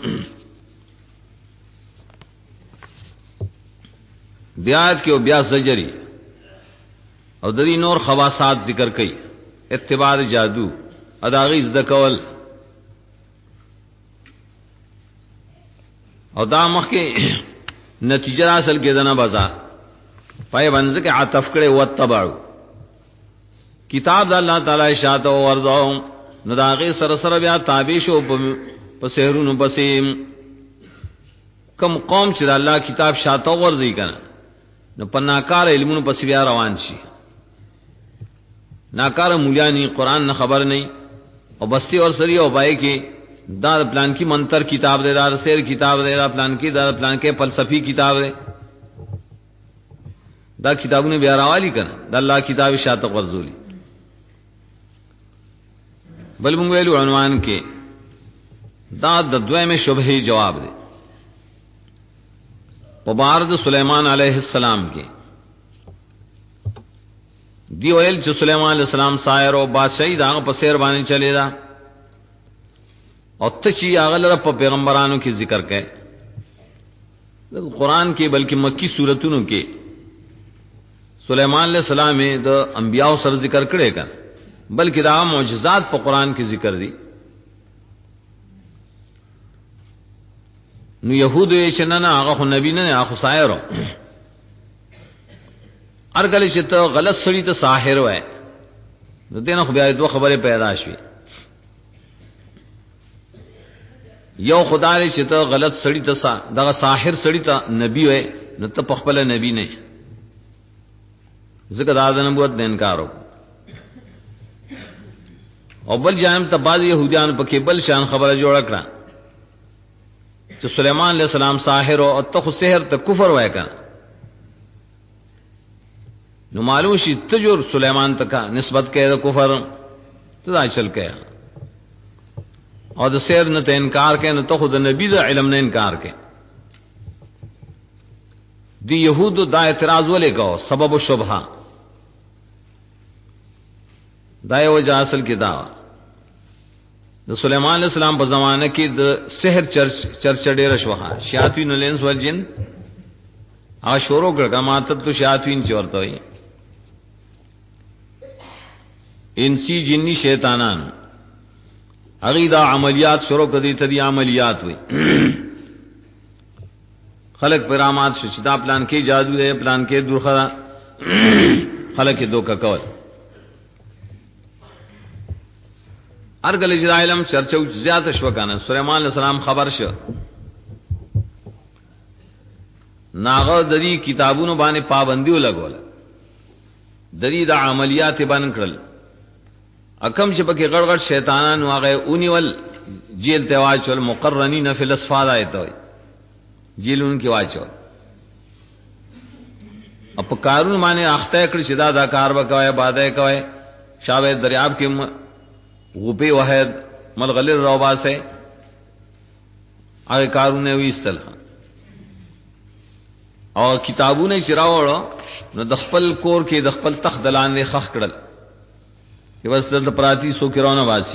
بیات کے بیا زجری اور دری نور خواصات ذکر کئی اتباع جادو اداغی ذکول اور دا مخ کے نتیجہ اصل کے دنا بازار پائے بنز کے عطف کرے واتبعوا کتاب دا اللہ تعالی شاعت و ورزاو نداغی سرسر بیا تابیشو پسیرون پسیم کم قوم چی دا اللہ کتاب شاعت و ورزی کنا نو پا ناکار علمون پس بیا روان شي ناکار مولیانی قرآن نہ خبر نہیں اور بستی اور سری اور بائے کی دا پلان کی منتر کتاب دے دا سیر کتاب دے دا پلان کی دا پلان کے فلسفی کتاب دے دا کتابوں نے بیاراوالی کرنا دا اللہ کتاب شاعت غرزولی بل منگویلو عنوان کے دا ددوے میں شبہ جواب دے پبارد سلیمان علیہ السلام کے دی ویل چ سلیمان علیہ السلام سائر او بادشاہی دا پسیر بانے چلے دا اور تچی اغلر پیغمبرانوں کی ذکر کے قرآن کے بلکہ مکی سورتوں کے سلیمان علیہ السلام میں دا انبیاء سر ذکر کرے گا بلکہ دا معجزات پا قرآن کی ذکر دی نو یہود چننا آغا خو نبی نے آخو سائر ارگل چت غلط سڑی تو ساحر ہے نو دینا خو بیا دو خبریں پیدا شوی یو خدا لے چت غلط سڑی تو دا ساحر سڑی تو نبی ہے نو تو پخپل نبی نے ذکر داد نبوت نے انکار ہو اور بل جانب تباز یہودیان پکے بل شان خبر جوڑ کرا تو سلیمان علیہ السلام ساحر اور تخ سحر تک کفر وے کا نو معلوم شی تجور سلیمان تک نسبت کے کفر تدا چل کے اور سحر نہ تے انکار کے نہ تو خود نبی دا علم نے انکار کے دی یہود دا اعتراض ولے کو سبب الشبہہ دائے وجہ اصل کی دعوی دا سلیمان علیہ السلام پر زمانہ کی دا سحر چرچڑے رشوہا شیاطین الانس والجن آشورو کرکا ماتت تو شیاطین چورتا ہوئی انسی جنی شیطانان عقیدہ عملیات شروع کردی تدی عملیات ہوئی خلق پیرامات شچتا پلان کے جادو دے پلان کے دور خدا خلق کے دو کا کول ارگل اجرا علم چرچو زیادہ شوکانا سلیمان علیہ السلام خبر شو ناغو دری کتابونو بانے پابندیو لگولا دری دا عملیات بان کرل اکم چپکی غڑغڑ شیطانان واغی اونی وال جیل تیواج وال مقرنین فی الاسفاد آئیتا ہوئی جیل ان کی واج وال اب کارون بانے اختہ کر چدا دا کاربا کوئے بادے کوئے شاوے دریاب کے غپی وحید ملغلر روبا سے آگے کارون نے ہوئی استلح اور کتابوں نے چراوڑو نو دخپل کور کے دخپل تخت دلان نے خخ کڑل کہ بس دلت پراتی سو کی رونا باسی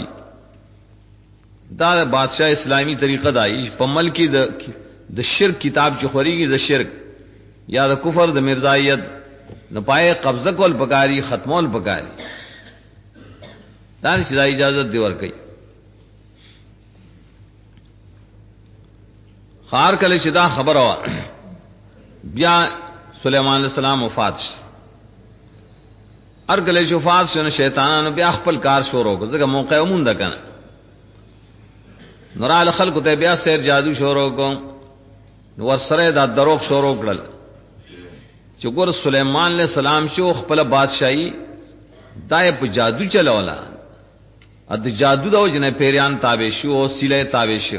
دا بادشاہ اسلامی طریقہ دائی پمل کی دا شرک کتاب چخوری کی دا شرک یا دا کفر دا مرزائیت نہ پائے قبضہ کول پکاری ختمول پکاری دان شدا اجازت دیور کئی خار کل شدا خبر ہوا بیا سلیمان علیہ السلام وفات ارگلے وفات شنو شیطانانو بیا خپل کار شروع کو زګه موقع مونږ کنه نورال خلق ته بیا سیر جادو شروع کو نور سره دا دروغ شروع کړل چې ګور سلیمان علیہ السلام شو خپل بادشاہي دای په جادو چلولا اد جادو دا جنہ پیریان تابع شو او سیله تابع شو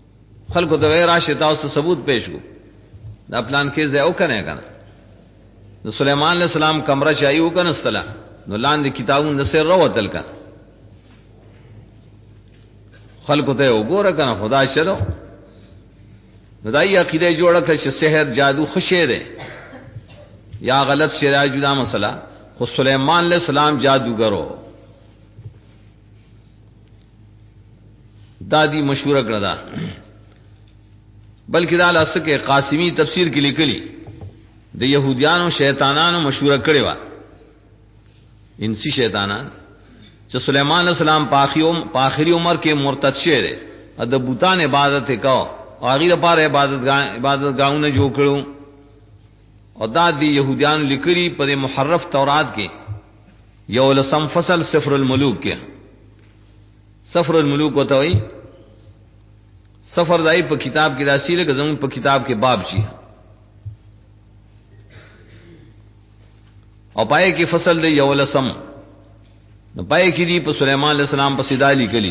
خلق د غیر راشتا او ثبوت پیش کو دا پلان کې زه او کنه کنه نو سليمان عليه السلام کمره چایو کنه استلا نو لاندې کتابونه سر روتل کا خلق ته وګوره کنه خدا چلو نو دای عقیده جوړه کړ چې سحر جادو خشه ده یا غلط شرع جدا مسئلہ خو سلیمان علیہ السلام جادوگرو دادی مشہور کړه بلکې دا لاسکه قاسمی تفسیر کې لیکلي د يهوديانو شیطانانو مشهور کړي وا انسی شیطانان چې سليمان عليه السلام په آخري عمر کې مرتد شه دي د بوتان عبادت وکاو او هغه لپاره عبادتګاهونه جوړ کړو او دا دی يهوديان لیکلي په محرف تورات کې یو لسم فصل سفر الملوک کې سفر الملوک وته وي سفر دای په کتاب کې راشي لکه زمون په کتاب کې باب شي او پای کې فصل دی یو لسم نو پای کې دی په سليمان عليه السلام په صدا لیکلي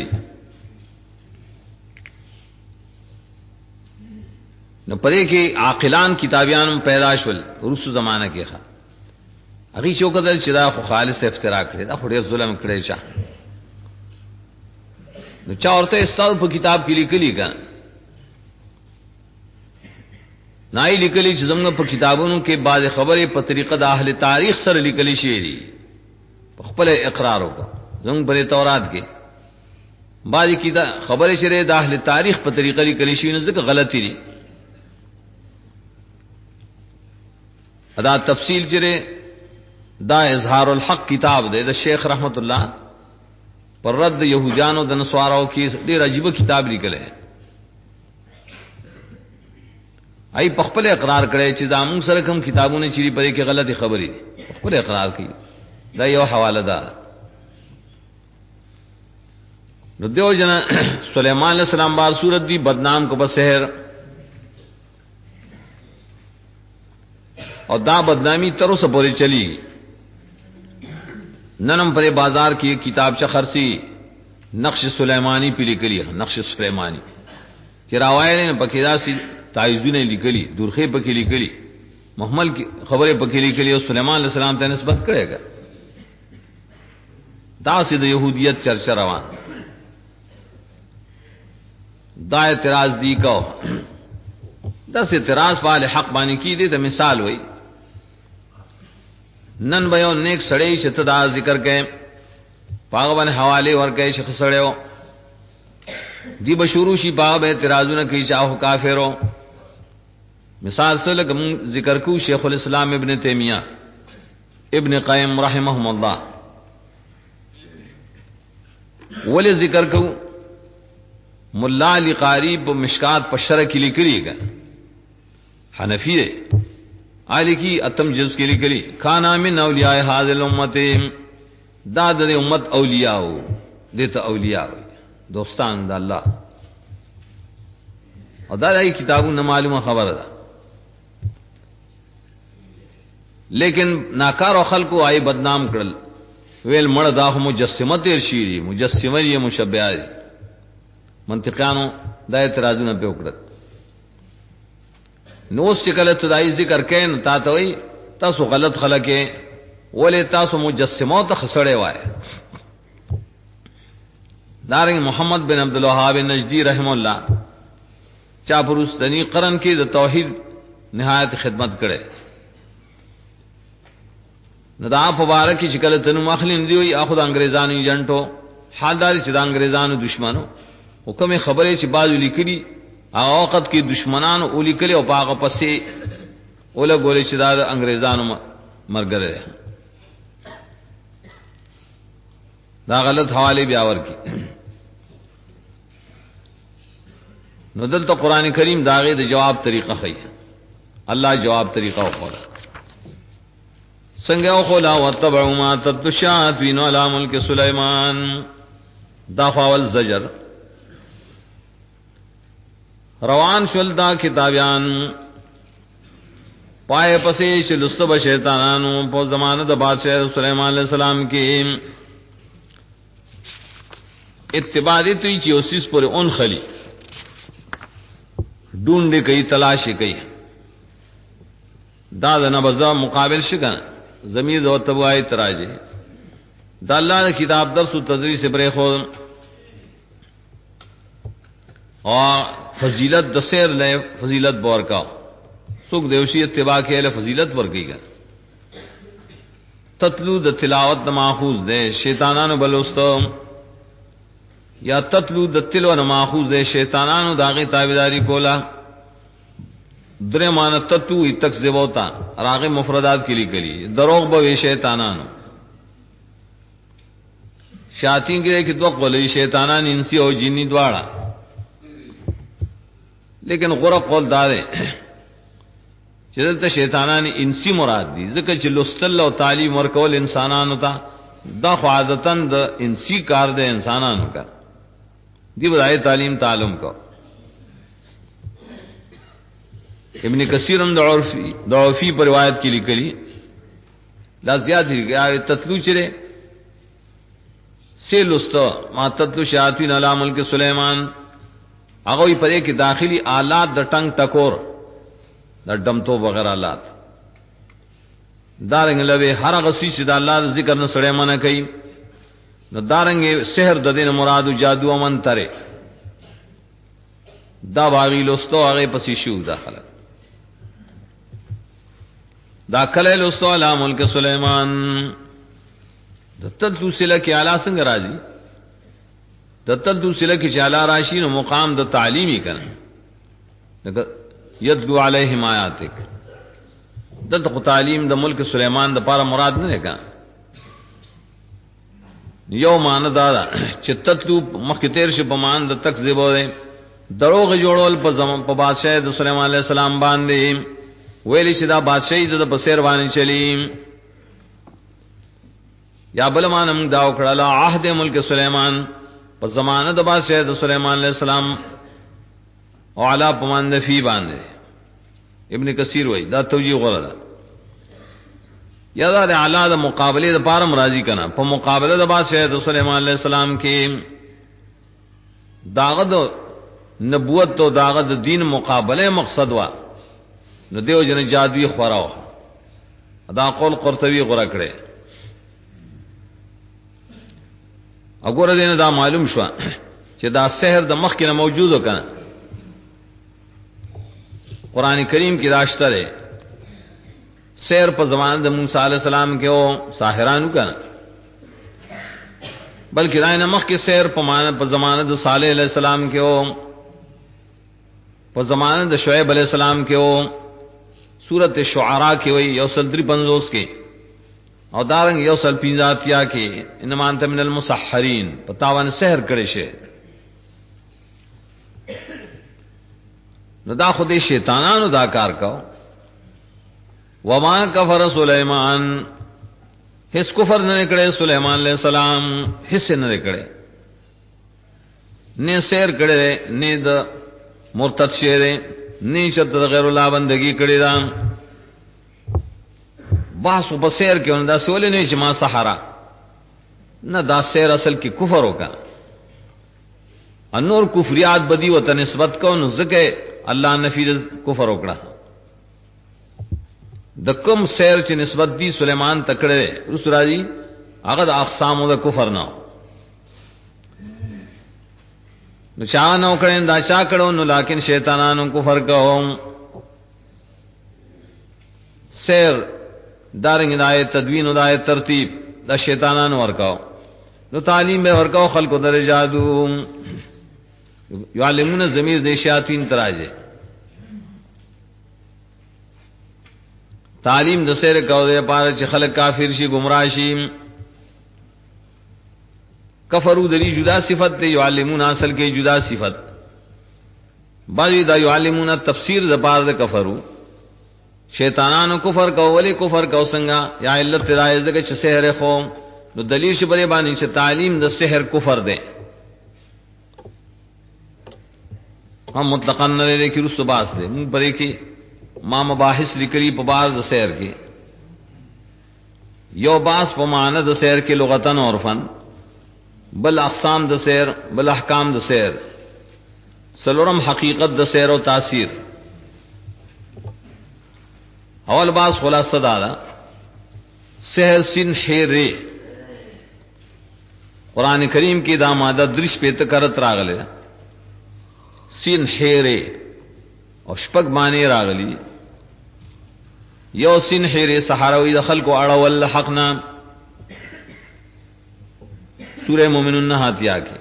نو پرې کې عاقلان کتابیان پیدا شول روسو زمانہ کې ښه هغه چوکدل چې دا خو خالص افترا کړی دا خو ډېر ظلم کړی شه نو چا ورته استاد په کتاب کې لیکلي کا نای لیکلي چې زموږ په کتابونو کې بعض خبرې په طریقه د اهل تاریخ سره لیکلي شي دي په خپل اقرار وکړه زموږ په تورات کې بعض کتاب خبرې شری د اهل تاریخ په طریقه لیکلي شي نه ځکه غلطي دي ادا تفصیل چرے دا اظہار الحق کتاب دے دا شیخ رحمت اللہ پر رد یہودیانو دا نسواراو کی دیر عجیب کتاب لکلے ای پخپل اقرار کرے چی دا مونگ سرکم کتابوں نے چیری پرے کی غلطی خبری پخپل اقرار کی دا یو حوالہ دا نو دیو جنا سلیمان علیہ السلام بار صورت دی بدنام کو بسحر اور دا بدنامی ترو سے پوری چلی ننم پر بازار کی کتاب چخرسی نقش سلیمانی پی لکلی نقش سلیمانی کہ راوائے نے پکیدا سی تائزو نے لکلی درخے پکی لکلی محمل کی خبریں پکی لکلی اور سلیمان علیہ السلام تے نسبت کرے گا دا سی دا یہودیت چرچا روان دا اعتراض دی کو دا سی اعتراض والے حق بانی کی دی تو مثال ہوئی نن بیو نیک سڑی چې تدا ذکر کئ پاغبن حواله ور کئ شخص سڑیو دی بشورو شی باب اعتراضونه کی چاہو کافرو مثال سے لگم ذکر کو شیخ الاسلام ابن تیمیہ ابن قیم رحمهم اللہ ولی ذکر کو ملا علی قاری په مشکات په شرع کې لیکلی گا حنفی ہے آلی کی اتم جز کے لکلی کانا من اولیاء هذه الامت دا د امت اولیاء دیتا اولیاء دوستان دا اللہ اور دا ای کتابوں نہ معلوم خبر دا لیکن ناکار و خلق کو آئی بدنام کرل ویل مڑ دا مجسمہ تیر شیری مجسمہ یہ مشبہ دی منطقیانو دا اعتراضونه په وکړه نو چې کله تدای ذکر کین تا ته وای تاسو غلط خلک ولې تاسو مجسمو ته خسړې وای دارنګ محمد بن عبد الوهاب نجدی رحم الله چا پرستنی قرن کې د توحید نهایت خدمت کړي ندا مبارک چې کله تنو مخلین دی وي اخو د انګريزانو ایجنټو حال دار چې د انګريزانو دشمنو حکم خبرې چې بازو لیکلي هغه وخت کې دشمنان اولی کلی او پاغه پسې اوله ګولې چې دا انګريزانو مرګره دا غلط حواله بیا ورکی نو دلته قران کریم داغه د جواب طریقه خي الله جواب طریقه وخوله څنګه وخولا وتبعوا ما تدشاتین علی ملک سلیمان دا خاول زجر روان شول دا کتابیان پائے پسے چلستب شیطانانو پو زمانہ دا بادشاہ سلیمان علیہ السلام کی اتباع دی توی چی اسیس پر ان خلی ڈونڈے کئی تلاشی کئی دا د نبذ مقابل شګه ضمیر د تبوای تراجه د الله کتاب درس او تدریس بره خو او فضیلت د سیر له فضیلت بور کا سوک دیوشی اتباع کے له فضیلت ورگی گا تتلو د تلاوت د ماخوذ دے شیطانانو بلوستو یا تتلو د تلو نه ماخوذ دے شیطانانو داغه تابعداری کولا درې مان تتو تکذب ہوتا راغه مفردات کلی کلی دروغ به شیطانانو شیاطین کې کې دوه قولې شیطانان انسی او جنی دواړه لیکن غره قول دار چې دلته شیطانان انسی مراد دي ځکه چې لستل او تعلیم ورکول انسانانو ته دا خو عادتن د انسی کار د انسانانو کا دی بدای تعلیم تعلم کو ابن کثیر هم د عرفی پر روایت کې لیکلي لا زیات دی تتلو چره سیلوستو ما تتلو شیاطین علی ملک سلیمان هغه پرې کې داخلي آلات د ټنګ ټکور د دمتو وغیرہ آلات دارنګ لوي هر غسی چې د الله ذکر نه سړی منه کوي نو دارنګ سحر د دین مراد جادو امن تره دا باغی لوستو هغه پسې شو داخله دا کله لوستو علی ملک سلیمان د تلتو سله کې اعلی څنګه راځي د تلتو سله کې چې اعلی راشي نو مقام د تعلیمی کړه یتلو علیہم آیاتک دلته تعلیم د ملک سلیمان د پاره مراد نه کا یو مان دا چې تتلو مخکې تیر شي په مان د تکذیب وره دروغ جوړول په زمان په بادشاہ د سليمان علیہ السلام باندې ویلی چې دا بادشاہي د بصیر باندې چلی یا بل مانم دا وکړه عہد ملک سلیمان په زمانه د بادشاہ د سليمان علیہ السلام او علا پمند فی باندې ابن کثیر وای دا توجیه غره یا دا علا د مقابله د پارم راضی کنا په مقابله د بادشاہ د سليمان علیہ السلام کې داغه د نبوت تو داغه د دین مقابله مقصد وا نو دیو جن جادوی خوراو دا قول قرطبی غره کړي وګوره دین دا معلوم شو چې دا سحر د مخ کې موجود وکړه قران کریم کې راشته ده سحر په زمانه د موسی علی السلام کې او ساحرانو کړه بلکې دا نه مخ کې سحر په زمانه د صالح علیہ السلام کې او په زمانه د شعیب علیہ السلام کې او سورۃ الشعراء کې وی یوسل 53 کې او دارنګ یوسل 50 کې انما انت من المسحرین پتاوان سحر کړي شه نو دا خودی شیطانانو دا کار کو وما کفر سلیمان هیڅ کفر نه کړي سلیمان علیہ السلام هیڅ نه کړي نه سحر کړي نه د مرتد شه نه چې د غیر الله بندگی کړي دا باسو بصیر کې انده سولې نه چې ما سحرا نه دا سیر اصل کې کفر وکړه انور کفریات بدی وته نسبت کو نو ځکه الله نفی کفر وکړه د کوم سیر چې نسبت دی سليمان تکړه رسول راځي هغه د اقسام د کفر نه نو چا نو کړي دا چا کړو نو لیکن شیطانانو کفر کوم سیر دارنګ دای تدوین او دای ترتیب دا شیطانانو ورکاو نو تعلیم به ورکاو خلقو در جادو یعلمون ضمیر د شیاطین تراجه تعلیم د سیر کو د پاره چې خلک کافر شي گمراه شي کفرو دلی جدا صفت تے یعلمون اصل کے جدا صفت بعضی دا یعلمون تفسیر د پاره د کفرو شیطانانو کفر کو ولی کفر کو څنګه یا علت رائے زګه چې سحر خو نو دلیل شي بری باندې چې تعلیم د سحر کفر ده هم مطلقاً نه لیکي رسو باس ده مون پرې کې ما مباحث لیکلي په بار د سحر کې یو باس په معنی د سحر کې لغتن او عرفن بل اقسام د سحر بل احکام د سحر سلورم حقیقت د سحر او تاثیر اول باز خلاصہ دادا سحر سن حیرے قرآن کریم کی دامادہ درش پہ تکرت راغلے سین حیرے اور شپک مانے راغلی یو سین حیرے سحاروی دخل کو اڑا والحقنا سورہ مومنون ہاتیا کے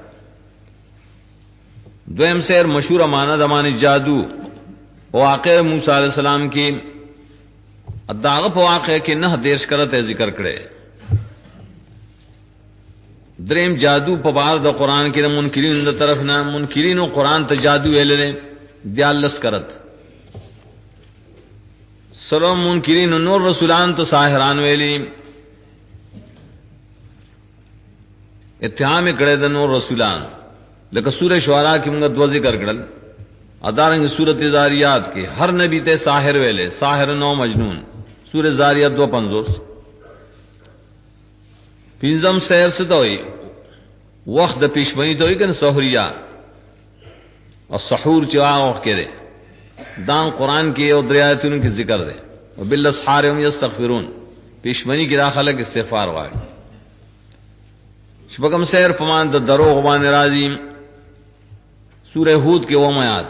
دویم سیر مشہور امانہ دمان جادو واقع موسیٰ علیہ السلام کی اداغ واقع کے نہ دیش کرتے ذکر کرے دریم جادو پبار دا قرآن کی منکرین دا طرف نہ منکرین و قرآن تا جادو ویلے دیالس کرت سلام منکرین و نور رسولان تو ساحران ویلی اتحام کڑے دا نور رسولان لیکن سورہ شعراء کی منگا دو ذکر کرل ادارنگ سورت زاریات کے ہر نبی تے ساحر ویلے ساحر نو مجنون سورہ زاریات 250 پینزم سیر سے تو ہوئی وقت پیشمنی تو ہوئی کہ سحریہ اور سحور چواہ وقت کے دے دان قرآن کی اور دریاتون کی ذکر دے اور بالاسحار هم یستغفرون پیشمنی کی داخلہ کے استغفار واڑی شپکم سیر پمان دا دروغ بان رازیم سورہ ہود کے ومیات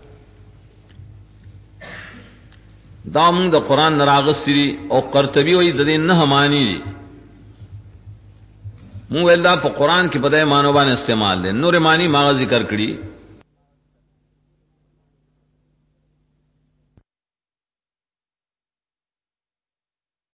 دامون دا قرآن نراغس تیری اور قرطبی وی ددین نہ مانی دی منہ ویلدہ پا قرآن کی بدائے مانوبان استعمال دے نور مانی ماغا ذکر کری